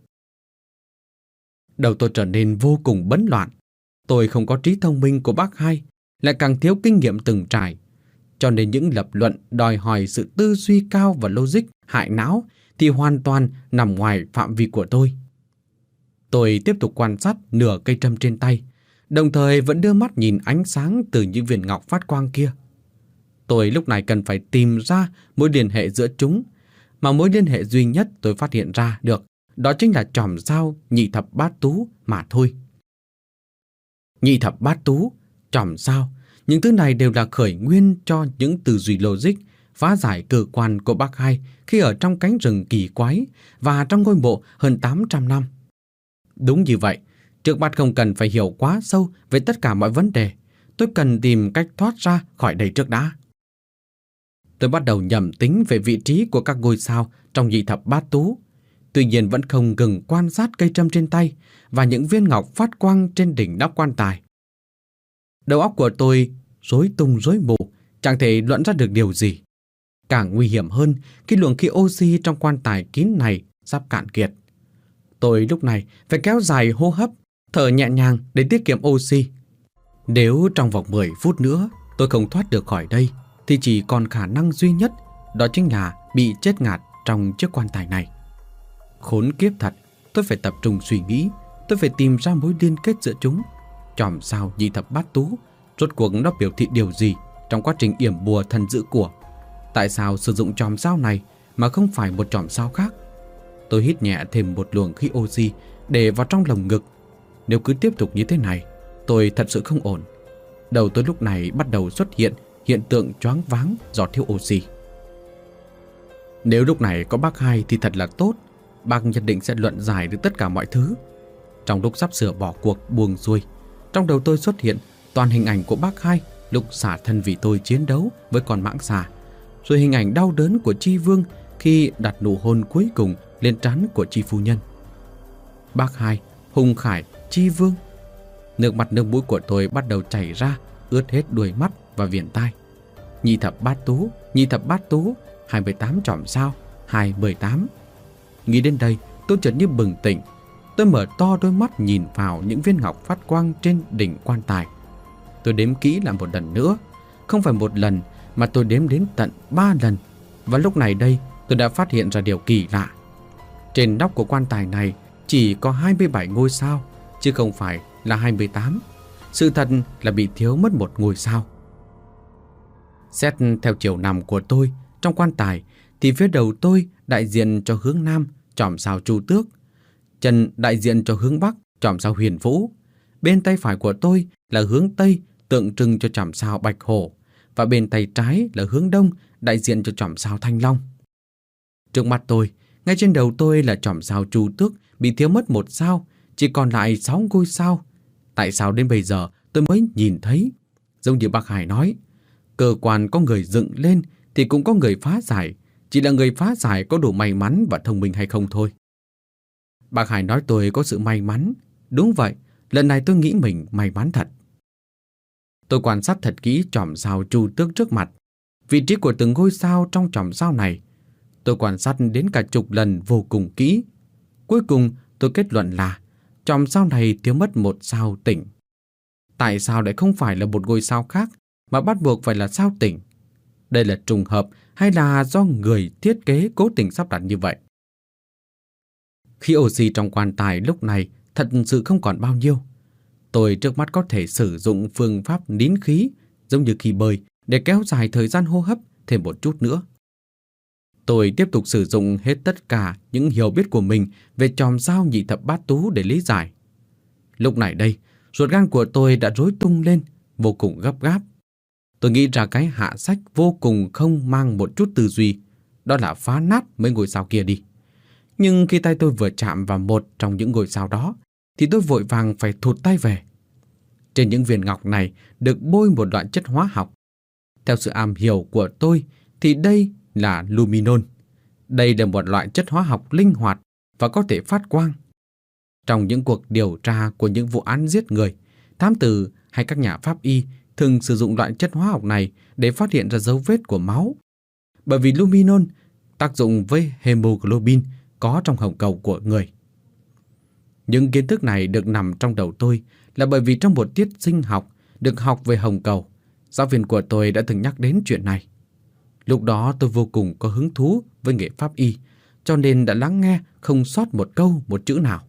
Đầu tôi trở nên vô cùng bấn loạn. Tôi không có trí thông minh của bác Hai, lại càng thiếu kinh nghiệm từng trải, cho nên những lập luận đòi hỏi sự tư duy cao và logic hại não thì hoàn toàn nằm ngoài phạm vi của tôi. Tôi tiếp tục quan sát nửa cây trâm trên tay, đồng thời vẫn đưa mắt nhìn ánh sáng từ những viên ngọc phát quang kia. Tôi lúc này cần phải tìm ra mối liên hệ giữa chúng, mà mối liên hệ duy nhất tôi phát hiện ra được đó chính là chòm sao nhị thập bát tú mà thôi. Nhị thập bát tú, chòm sao, những thứ này đều là khởi nguyên cho những tư duy logic phá giải cơ quan của bác Hai khi ở trong cánh rừng kỳ quái và trong ngôi mộ hơn tám trăm năm. Đúng như vậy, trước mắt không cần phải hiểu quá sâu về tất cả mọi vấn đề. Tôi cần tìm cách thoát ra khỏi đây trước đã. Tôi bắt đầu nhẩm tính về vị trí của các ngôi sao trong nhị thập bát tú. Tuy nhiên vẫn không ngừng quan sát cây trâm trên tay và những viên ngọc phát quang trên đỉnh nắp quan tài. Đầu óc của tôi rối tung rối mù, chẳng thể luận ra được điều gì. Càng nguy hiểm hơn khi luồng khí oxy trong quan tài kín này sắp cạn kiệt. Tôi lúc này phải kéo dài hô hấp, thở nhẹ nhàng để tiết kiệm oxy. Nếu trong vòng mười phút nữa tôi không thoát được khỏi đây thì chỉ còn khả năng duy nhất, đó chính là bị chết ngạt trong chiếc quan tài này. Khốn kiếp thật, tôi phải tập trung suy nghĩ, tôi phải tìm ra mối liên kết giữa chúng. Chòm sao nhị thập bát tú, rốt cuộc nó biểu thị điều gì trong quá trình yểm bùa thần dữ của? Tại sao sử dụng chòm sao này mà không phải một chòm sao khác? Tôi hít nhẹ thêm một luồng khí oxy để vào trong lồng ngực. Nếu cứ tiếp tục như thế này, tôi thật sự không ổn. Đầu tôi lúc này bắt đầu xuất hiện hiện tượng choáng váng do thiếu oxy. Nếu lúc này có bác Hai thì thật là tốt. Bác nhất định sẽ luận giải được tất cả mọi thứ. Trong lúc sắp sửa bỏ cuộc buông xuôi, trong đầu tôi xuất hiện toàn hình ảnh của bác Hai lúc xả thân vì tôi chiến đấu với con mãng xà, rồi hình ảnh đau đớn của Tri Vương khi đặt nụ hôn cuối cùng lên trán của Tri Phu Nhân. Bác Hai, Hùng Khải, Tri Vương. Nước mặt nước mũi của tôi bắt đầu chảy ra, ướt hết đuôi mắt và viền tai. Nhị thập bát tú, nhị thập bát tú, hai mươi tám chòm sao, hai mười tám. Nghĩ đến đây, tôi chợt như bừng tỉnh. Tôi mở to đôi mắt nhìn vào những viên ngọc phát quang trên đỉnh quan tài. Tôi đếm kỹ lại một lần nữa. Không phải một lần, mà tôi đếm đến tận ba lần. Và lúc này đây, tôi đã phát hiện ra điều kỳ lạ. Trên nóc của quan tài này chỉ có hai mươi bảy ngôi sao, chứ không phải là hai mươi tám. Sự thật là bị thiếu mất một ngôi sao. Xét theo chiều nằm của tôi trong quan tài thì phía đầu tôi đại diện cho hướng Nam, chòm sao Chu Tước. Chân đại diện cho hướng Bắc, chòm sao Huyền Vũ. Bên tay phải của tôi là hướng Tây, tượng trưng cho chòm sao Bạch Hổ. Và bên tay trái là hướng Đông, đại diện cho chòm sao Thanh Long. Trước mặt tôi, ngay trên đầu tôi là chòm sao Chu Tước bị thiếu mất một sao, chỉ còn lại sáu ngôi sao. Tại sao đến bây giờ tôi mới nhìn thấy? Giống như bác Hải nói, cơ quan có người dựng lên thì cũng có người phá giải, chỉ là người phá giải có đủ may mắn và thông minh hay không thôi. Bác Hải nói tôi có sự may mắn. Đúng vậy, lần này tôi nghĩ mình may mắn thật. Tôi quan sát thật kỹ chòm sao Chu Tước trước mặt, vị trí của từng ngôi sao trong chòm sao này. Tôi quan sát đến cả chục lần vô cùng kỹ. Cuối cùng tôi kết luận là chòm sao này thiếu mất một sao tỉnh. Tại sao lại không phải là một ngôi sao khác mà bắt buộc phải là sao tỉnh? Đây là trùng hợp hay là do người thiết kế cố tình sắp đặt như vậy? Khí oxy trong quan tài lúc này thật sự không còn bao nhiêu. Tôi trước mắt có thể sử dụng phương pháp nín khí giống như khi bơi để kéo dài thời gian hô hấp thêm một chút nữa. Tôi tiếp tục sử dụng hết tất cả những hiểu biết của mình về chòm sao nhị thập bát tú để lý giải. Lúc này đây, ruột gan của tôi đã rối tung lên, vô cùng gấp gáp. Tôi nghĩ ra cái hạ sách vô cùng không mang một chút tư duy, đó là phá nát mấy ngôi sao kia đi. Nhưng khi tay tôi vừa chạm vào một trong những ngôi sao đó, thì tôi vội vàng phải thụt tay về. Trên những viên ngọc này được bôi một loại chất hóa học. Theo sự am hiểu của tôi thì đây là luminon. Đây là một loại chất hóa học linh hoạt và có thể phát quang. Trong những cuộc điều tra của những vụ án giết người, thám tử hay các nhà pháp y thường sử dụng loại chất hóa học này để phát hiện ra dấu vết của máu. Bởi vì luminon tác dụng với hemoglobin có trong hồng cầu của người. Những kiến thức này được nằm trong đầu tôi là bởi vì trong một tiết sinh học được học về hồng cầu, giáo viên của tôi đã từng nhắc đến chuyện này. Lúc đó tôi vô cùng có hứng thú với nghề pháp y, cho nên đã lắng nghe không sót một câu, một chữ nào.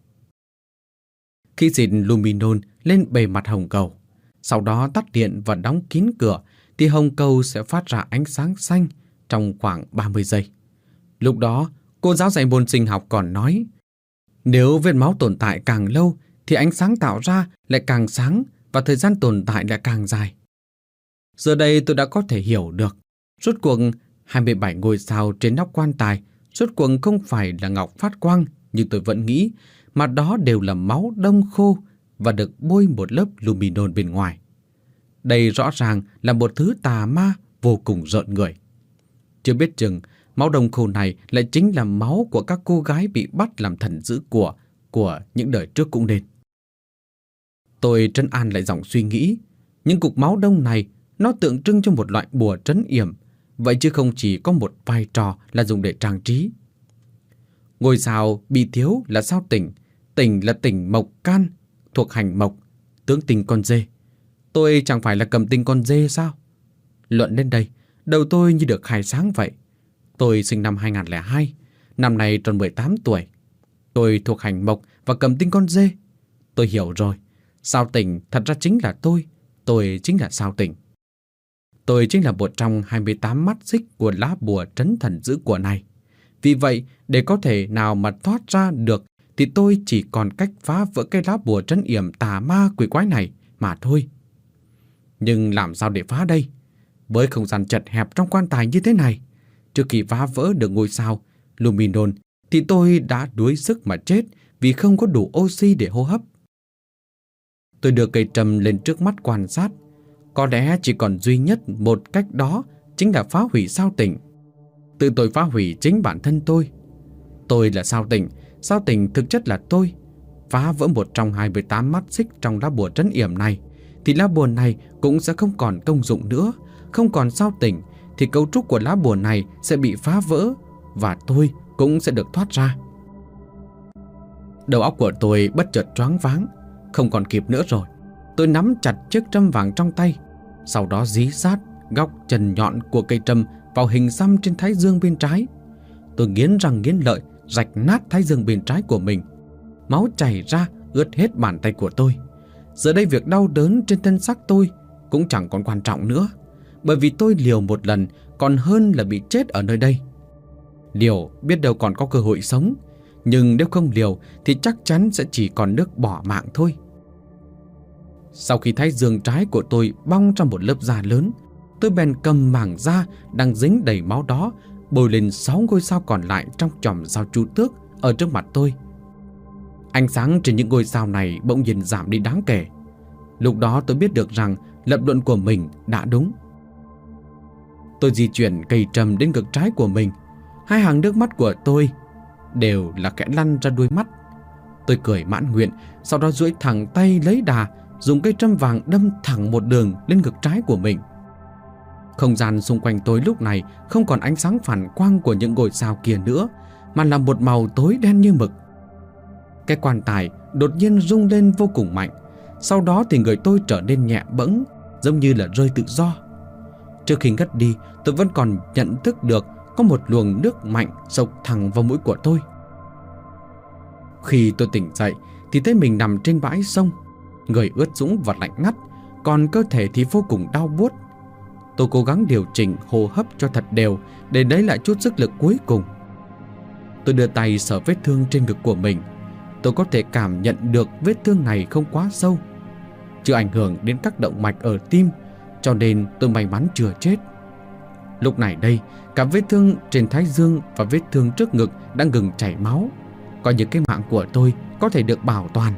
Khi xịt luminon lên bề mặt hồng cầu, sau đó tắt điện và đóng kín cửa, thì hồng cầu sẽ phát ra ánh sáng xanh trong khoảng ba mươi giây. Lúc đó, cô giáo dạy môn sinh học còn nói, nếu vết máu tồn tại càng lâu thì ánh sáng tạo ra lại càng sáng và thời gian tồn tại lại càng dài. Giờ đây tôi đã có thể hiểu được, rốt cuộc hai mươi bảy ngôi sao trên nóc quan tài rốt cuộc không phải là ngọc phát quang như tôi vẫn nghĩ, mà đó đều là máu đông khô và được bôi một lớp luminon bên ngoài. Đây rõ ràng là một thứ tà ma vô cùng rợn người. Chưa biết chừng máu đông khô này lại chính là máu của các cô gái bị bắt làm thần giữ của của những đời trước cũng nên. Tôi trấn an lại dòng suy nghĩ, những cục máu đông này nó tượng trưng cho một loại bùa trấn yểm, vậy chứ không chỉ có một vai trò là dùng để trang trí. Ngôi sao bị thiếu là sao Tỉnh, Tỉnh là tỉnh mộc can, thuộc hành mộc, tướng tinh con dê. Tôi chẳng phải là cầm tinh con dê sao? Luận đến đây, đầu tôi như được khai sáng vậy. Tôi sinh năm hai nghìn không trăm lẻ hai, năm nay tròn mười tám tuổi. Tôi thuộc hành mộc và cầm tinh con dê. Tôi hiểu rồi, sao Tỉnh thật ra chính là tôi, tôi chính là sao Tỉnh. Tôi chính là một trong hai mươi tám mắt xích của lá bùa trấn thần giữ của này. Vì vậy, để có thể nào mà thoát ra được thì tôi chỉ còn cách phá vỡ cái lá bùa trấn yểm tà ma quỷ quái này mà thôi. Nhưng làm sao để phá đây? Với không gian chật hẹp trong quan tài như thế này, trước khi phá vỡ được ngôi sao luminon thì tôi đã đuối sức mà chết vì không có đủ oxy để hô hấp. Tôi đưa cây trầm lên trước mắt quan sát. Có lẽ chỉ còn duy nhất một cách, đó chính là phá hủy sao Tỉnh. Tự tôi phá hủy chính bản thân tôi. Tôi là sao Tỉnh, sao Tỉnh thực chất là tôi. Phá vỡ một trong hai mươi tám mắt xích trong lá bùa trấn yểm này thì lá bùa này cũng sẽ không còn công dụng nữa. Không còn sao Tỉnh thì cấu trúc của lá bùa này sẽ bị phá vỡ và tôi cũng sẽ được thoát ra. Đầu óc của tôi bất chợt choáng váng, không còn kịp nữa rồi. Tôi nắm chặt chiếc trâm vàng trong tay, sau đó dí sát góc chân nhọn của cây trâm vào hình xăm trên thái dương bên trái. Tôi nghiến răng nghiến lợi rạch nát thái dương bên trái của mình. Máu chảy ra ướt hết bàn tay của tôi. Giờ đây việc đau đớn trên thân xác tôi cũng chẳng còn quan trọng nữa, bởi vì tôi liều một lần còn hơn là bị chết ở nơi đây. Liều biết đâu còn có cơ hội sống, nhưng nếu không liều thì chắc chắn sẽ chỉ còn nước bỏ mạng thôi. Sau khi thái dương trái của tôi bong trong một lớp da lớn, tôi bèn cầm mảng da đang dính đầy máu đó bôi lên sáu ngôi sao còn lại trong chòm sao Chu Tước ở trước mặt tôi. Ánh sáng trên những ngôi sao này bỗng nhiên giảm đi đáng kể. Lúc đó tôi biết được rằng lập luận của mình đã đúng. Tôi di chuyển cây trầm đến ngực trái của mình. Hai hàng nước mắt của tôi đều là kẽ lăn ra đuôi mắt. Tôi cười mãn nguyện, sau đó duỗi thẳng tay lấy đà, dùng cây trâm vàng đâm thẳng một đường lên ngực trái của mình. Không gian xung quanh tôi lúc này không còn ánh sáng phản quang của những ngôi sao kia nữa, mà là một màu tối đen như mực. Cái quan tài đột nhiên rung lên vô cùng mạnh. Sau đó thì người tôi trở nên nhẹ bẫng, giống như là rơi tự do. Trước khi ngất đi, tôi vẫn còn nhận thức được có một luồng nước mạnh xộc thẳng vào mũi của tôi. Khi tôi tỉnh dậy thì thấy mình nằm trên bãi sông, người ướt sũng và lạnh ngắt, còn cơ thể thì vô cùng đau buốt. Tôi cố gắng điều chỉnh hô hấp cho thật đều để lấy lại chút sức lực cuối cùng. Tôi đưa tay sờ vết thương trên ngực của mình. Tôi có thể cảm nhận được vết thương này không quá sâu, chưa ảnh hưởng đến các động mạch ở tim, cho nên tôi may mắn chưa chết. Lúc này đây, cả vết thương trên thái dương và vết thương trước ngực đã ngừng chảy máu, coi như cái mạng của tôi có thể được bảo toàn.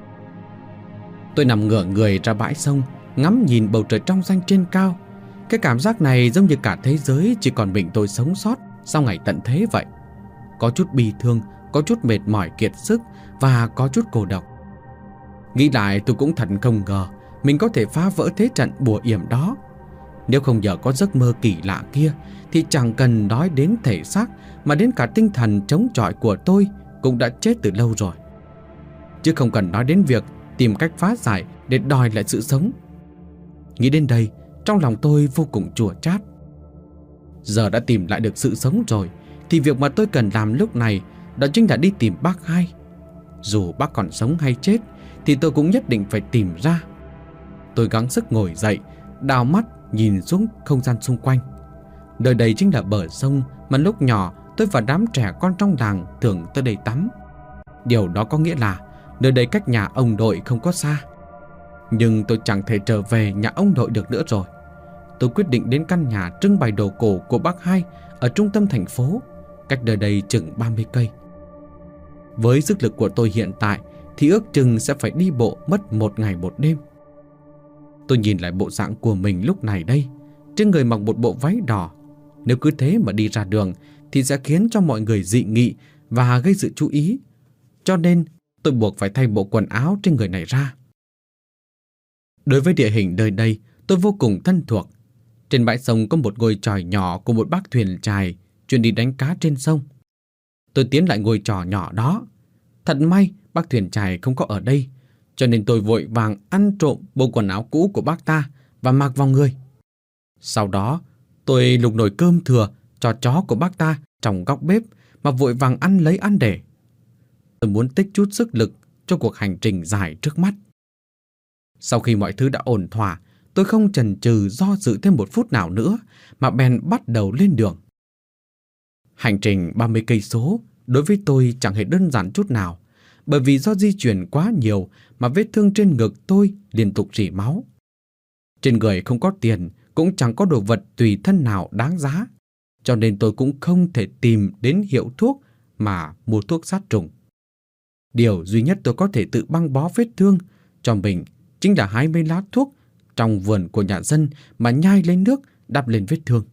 Tôi nằm ngửa người ra bãi sông, ngắm nhìn bầu trời trong xanh trên cao. Cái cảm giác này giống như cả thế giới chỉ còn mình tôi sống sót sau ngày tận thế vậy. Có chút bi thương, có chút mệt mỏi kiệt sức và có chút cô độc. Nghĩ lại tôi cũng thật không ngờ mình có thể phá vỡ thế trận bùa yểm đó. Nếu không nhờ có giấc mơ kỳ lạ kia thì chẳng cần nói đến thể xác, mà đến cả tinh thần chống chọi của tôi cũng đã chết từ lâu rồi. Chứ không cần nói đến việc tìm cách phá giải để đòi lại sự sống. Nghĩ đến đây, trong lòng tôi vô cùng chua chát. Giờ đã tìm lại được sự sống rồi thì việc mà tôi cần làm lúc này đó chính là đi tìm bác hai. Dù bác còn sống hay chết thì tôi cũng nhất định phải tìm ra. Tôi gắng sức ngồi dậy, đào mắt nhìn xuống không gian xung quanh. Nơi đây chính là bờ sông mà lúc nhỏ tôi và đám trẻ con trong làng thường tới đây tắm. Điều đó có nghĩa là nơi đây cách nhà ông đội không có xa. Nhưng tôi chẳng thể trở về nhà ông đội được nữa rồi. Tôi quyết định đến căn nhà trưng bày đồ cổ của bác hai ở trung tâm thành phố, cách nơi đây chừng ba mươi cây. Với sức lực của tôi hiện tại thì ước chừng sẽ phải đi bộ mất một ngày một đêm. Tôi nhìn lại bộ dạng của mình lúc này đây, trên người mặc một bộ váy đỏ. Nếu cứ thế mà đi ra đường thì sẽ khiến cho mọi người dị nghị và gây sự chú ý. Cho nên tôi buộc phải thay bộ quần áo trên người này ra. Đối với địa hình nơi đây, tôi vô cùng thân thuộc. Trên bãi sông có một ngôi chòi nhỏ của một bác thuyền chài chuyên đi đánh cá trên sông. Tôi tiến lại ngôi chòi nhỏ đó. Thật may bác thuyền chài không có ở đây, cho nên tôi vội vàng ăn trộm bộ quần áo cũ của bác ta và mặc vào người. Sau đó tôi lục nồi cơm thừa cho chó của bác ta trong góc bếp mà vội vàng ăn lấy ăn để. Tôi muốn tích chút sức lực cho cuộc hành trình dài trước mắt. Sau khi mọi thứ đã ổn thỏa, tôi không chần chừ do dự thêm một phút nào nữa mà bèn bắt đầu lên đường. Hành trình ba mươi cây số đối với tôi chẳng hề đơn giản chút nào, bởi vì do di chuyển quá nhiều mà vết thương trên ngực tôi liên tục rỉ máu. Trên người không có tiền, cũng chẳng có đồ vật tùy thân nào đáng giá, cho nên tôi cũng không thể tìm đến hiệu thuốc mà mua thuốc sát trùng. Điều duy nhất tôi có thể tự băng bó vết thương cho mình chính là hái mấy lá thuốc trong vườn của nhà dân mà nhai lấy nước đắp lên vết thương.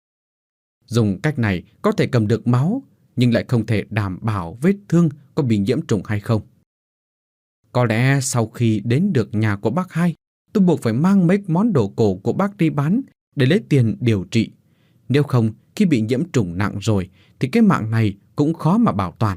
Dùng cách này có thể cầm được máu, nhưng lại không thể đảm bảo vết thương có bị nhiễm trùng hay không. Có lẽ sau khi đến được nhà của bác hai, tôi buộc phải mang mấy món đồ cổ của bác đi bán để lấy tiền điều trị. Nếu không, khi bị nhiễm trùng nặng rồi thì cái mạng này cũng khó mà bảo toàn.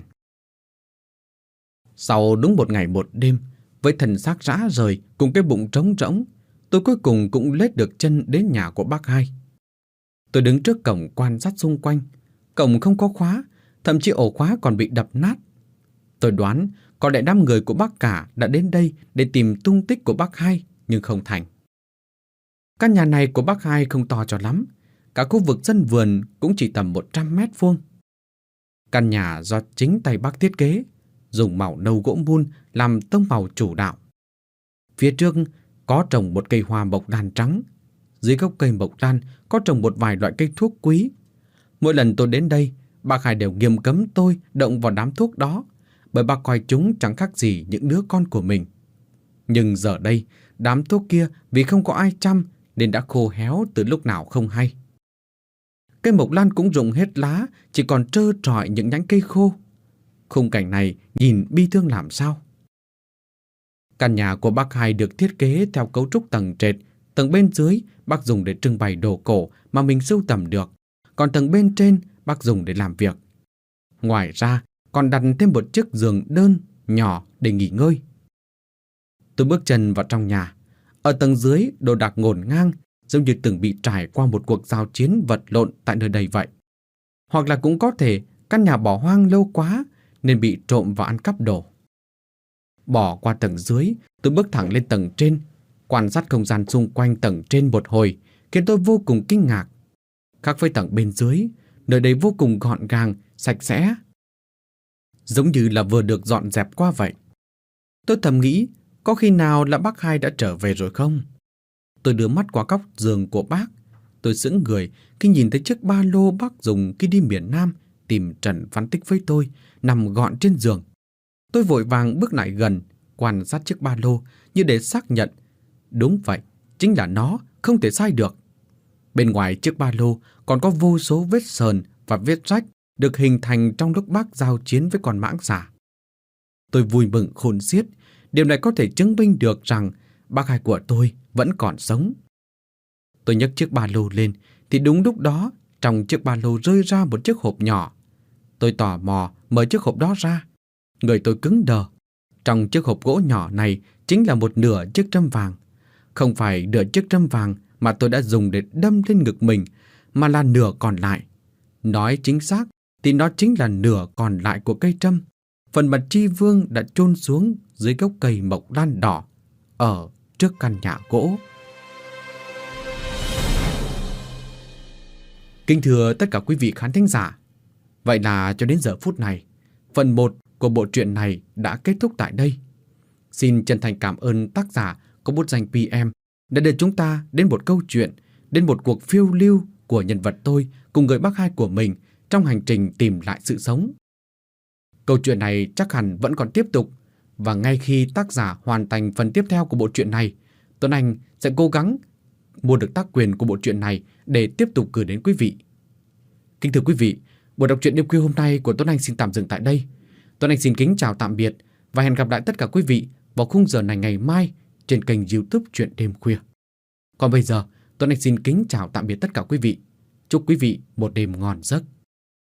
Sau đúng một ngày một đêm, với thân xác rã rời cùng cái bụng trống rỗng, tôi cuối cùng cũng lết được chân đến nhà của bác hai. Tôi đứng trước cổng quan sát xung quanh. Cổng không có khóa, thậm chí ổ khóa còn bị đập nát. Tôi đoán có lẽ đám người của bác cả đã đến đây để tìm tung tích của bác hai, nhưng không thành. Căn nhà này của bác hai không to cho lắm, cả khu vực sân vườn cũng chỉ tầm một trăm mét vuông. Căn nhà do chính tay bác thiết kế, dùng màu nâu gỗ mun làm tông màu chủ đạo. Phía trước có trồng một cây hoa mộc đan trắng. Dưới gốc cây mộc đan có trồng một vài loại cây thuốc quý. Mỗi lần tôi đến đây, bác hai đều nghiêm cấm tôi động vào đám thuốc đó, bởi bác coi chúng chẳng khác gì những đứa con của mình. Nhưng giờ đây, đám thuốc kia vì không có ai chăm nên đã khô héo từ lúc nào không hay. Cây mộc lan cũng rụng hết lá, chỉ còn trơ trọi những nhánh cây khô. Khung cảnh này nhìn bi thương làm sao. Căn nhà của bác hai được thiết kế theo cấu trúc tầng trệt. Tầng bên dưới bác dùng để trưng bày đồ cổ mà mình sưu tầm được, còn tầng bên trên bác dùng để làm việc. Ngoài ra còn đặt thêm một chiếc giường đơn nhỏ để nghỉ ngơi. Tôi bước chân vào trong nhà. Ở tầng dưới đồ đạc ngổn ngang, giống như từng bị trải qua một cuộc giao chiến vật lộn tại nơi đây vậy. Hoặc là cũng có thể căn nhà bỏ hoang lâu quá nên bị trộm vào ăn cắp đồ. Bỏ qua tầng dưới, tôi bước thẳng lên tầng trên, quan sát không gian xung quanh tầng trên một hồi, khiến tôi vô cùng kinh ngạc. Khác với tầng bên dưới, nơi đây vô cùng gọn gàng, sạch sẽ, giống như là vừa được dọn dẹp qua vậy. Tôi thầm nghĩ, có khi nào là bác hai đã trở về rồi không? Tôi đưa mắt qua góc giường của bác. Tôi sững người khi nhìn thấy chiếc ba lô bác dùng khi đi miền Nam tìm Trần Văn Tích với tôi nằm gọn trên giường. Tôi vội vàng bước lại gần, quan sát chiếc ba lô như để xác nhận. Đúng vậy, chính là nó, không thể sai được. Bên ngoài chiếc ba lô còn có vô số vết sờn và vết rách được hình thành trong lúc bác giao chiến với con mãng xà. Tôi vui mừng khôn xiết, điều này có thể chứng minh được rằng bác hai của tôi vẫn còn sống. Tôi nhấc chiếc ba lô lên thì đúng lúc đó trong chiếc ba lô rơi ra một chiếc hộp nhỏ. Tôi tò mò mở chiếc hộp đó ra. Người tôi cứng đờ. Trong chiếc hộp gỗ nhỏ này chính là một nửa chiếc trâm vàng. Không phải nửa chiếc trâm vàng mà tôi đã dùng để đâm lên ngực mình, mà là nửa còn lại. Nói chính xác thì nó chính là nửa còn lại của cây trâm. Phần mặt tri vương đã chôn xuống dưới gốc cây mộc lan đỏ ở trước căn nhà gỗ. Kính thưa tất cả quý vị khán thính giả, vậy là cho đến giờ phút này, phần một của bộ truyện này đã kết thúc tại đây. Xin chân thành cảm ơn tác giả có bút danh pê em đã đưa chúng ta đến một câu chuyện, đến một cuộc phiêu lưu của nhân vật tôi cùng người bác hai của mình trong hành trình tìm lại sự sống. Câu chuyện này chắc hẳn vẫn còn tiếp tục, và ngay khi tác giả hoàn thành phần tiếp theo của bộ truyện này, Tuấn Anh sẽ cố gắng mua được tác quyền của bộ truyện này để tiếp tục gửi đến quý vị. Kính thưa quý vị, buổi đọc truyện đêm khuya hôm nay của Tuấn Anh xin tạm dừng tại đây. Tuấn Anh xin kính chào tạm biệt và hẹn gặp lại tất cả quý vị vào khung giờ này ngày mai trên kênh YouTube Truyện Đêm Khuya. Còn bây giờ, Tuấn Anh xin kính chào tạm biệt tất cả quý vị. Chúc quý vị một đêm ngon giấc.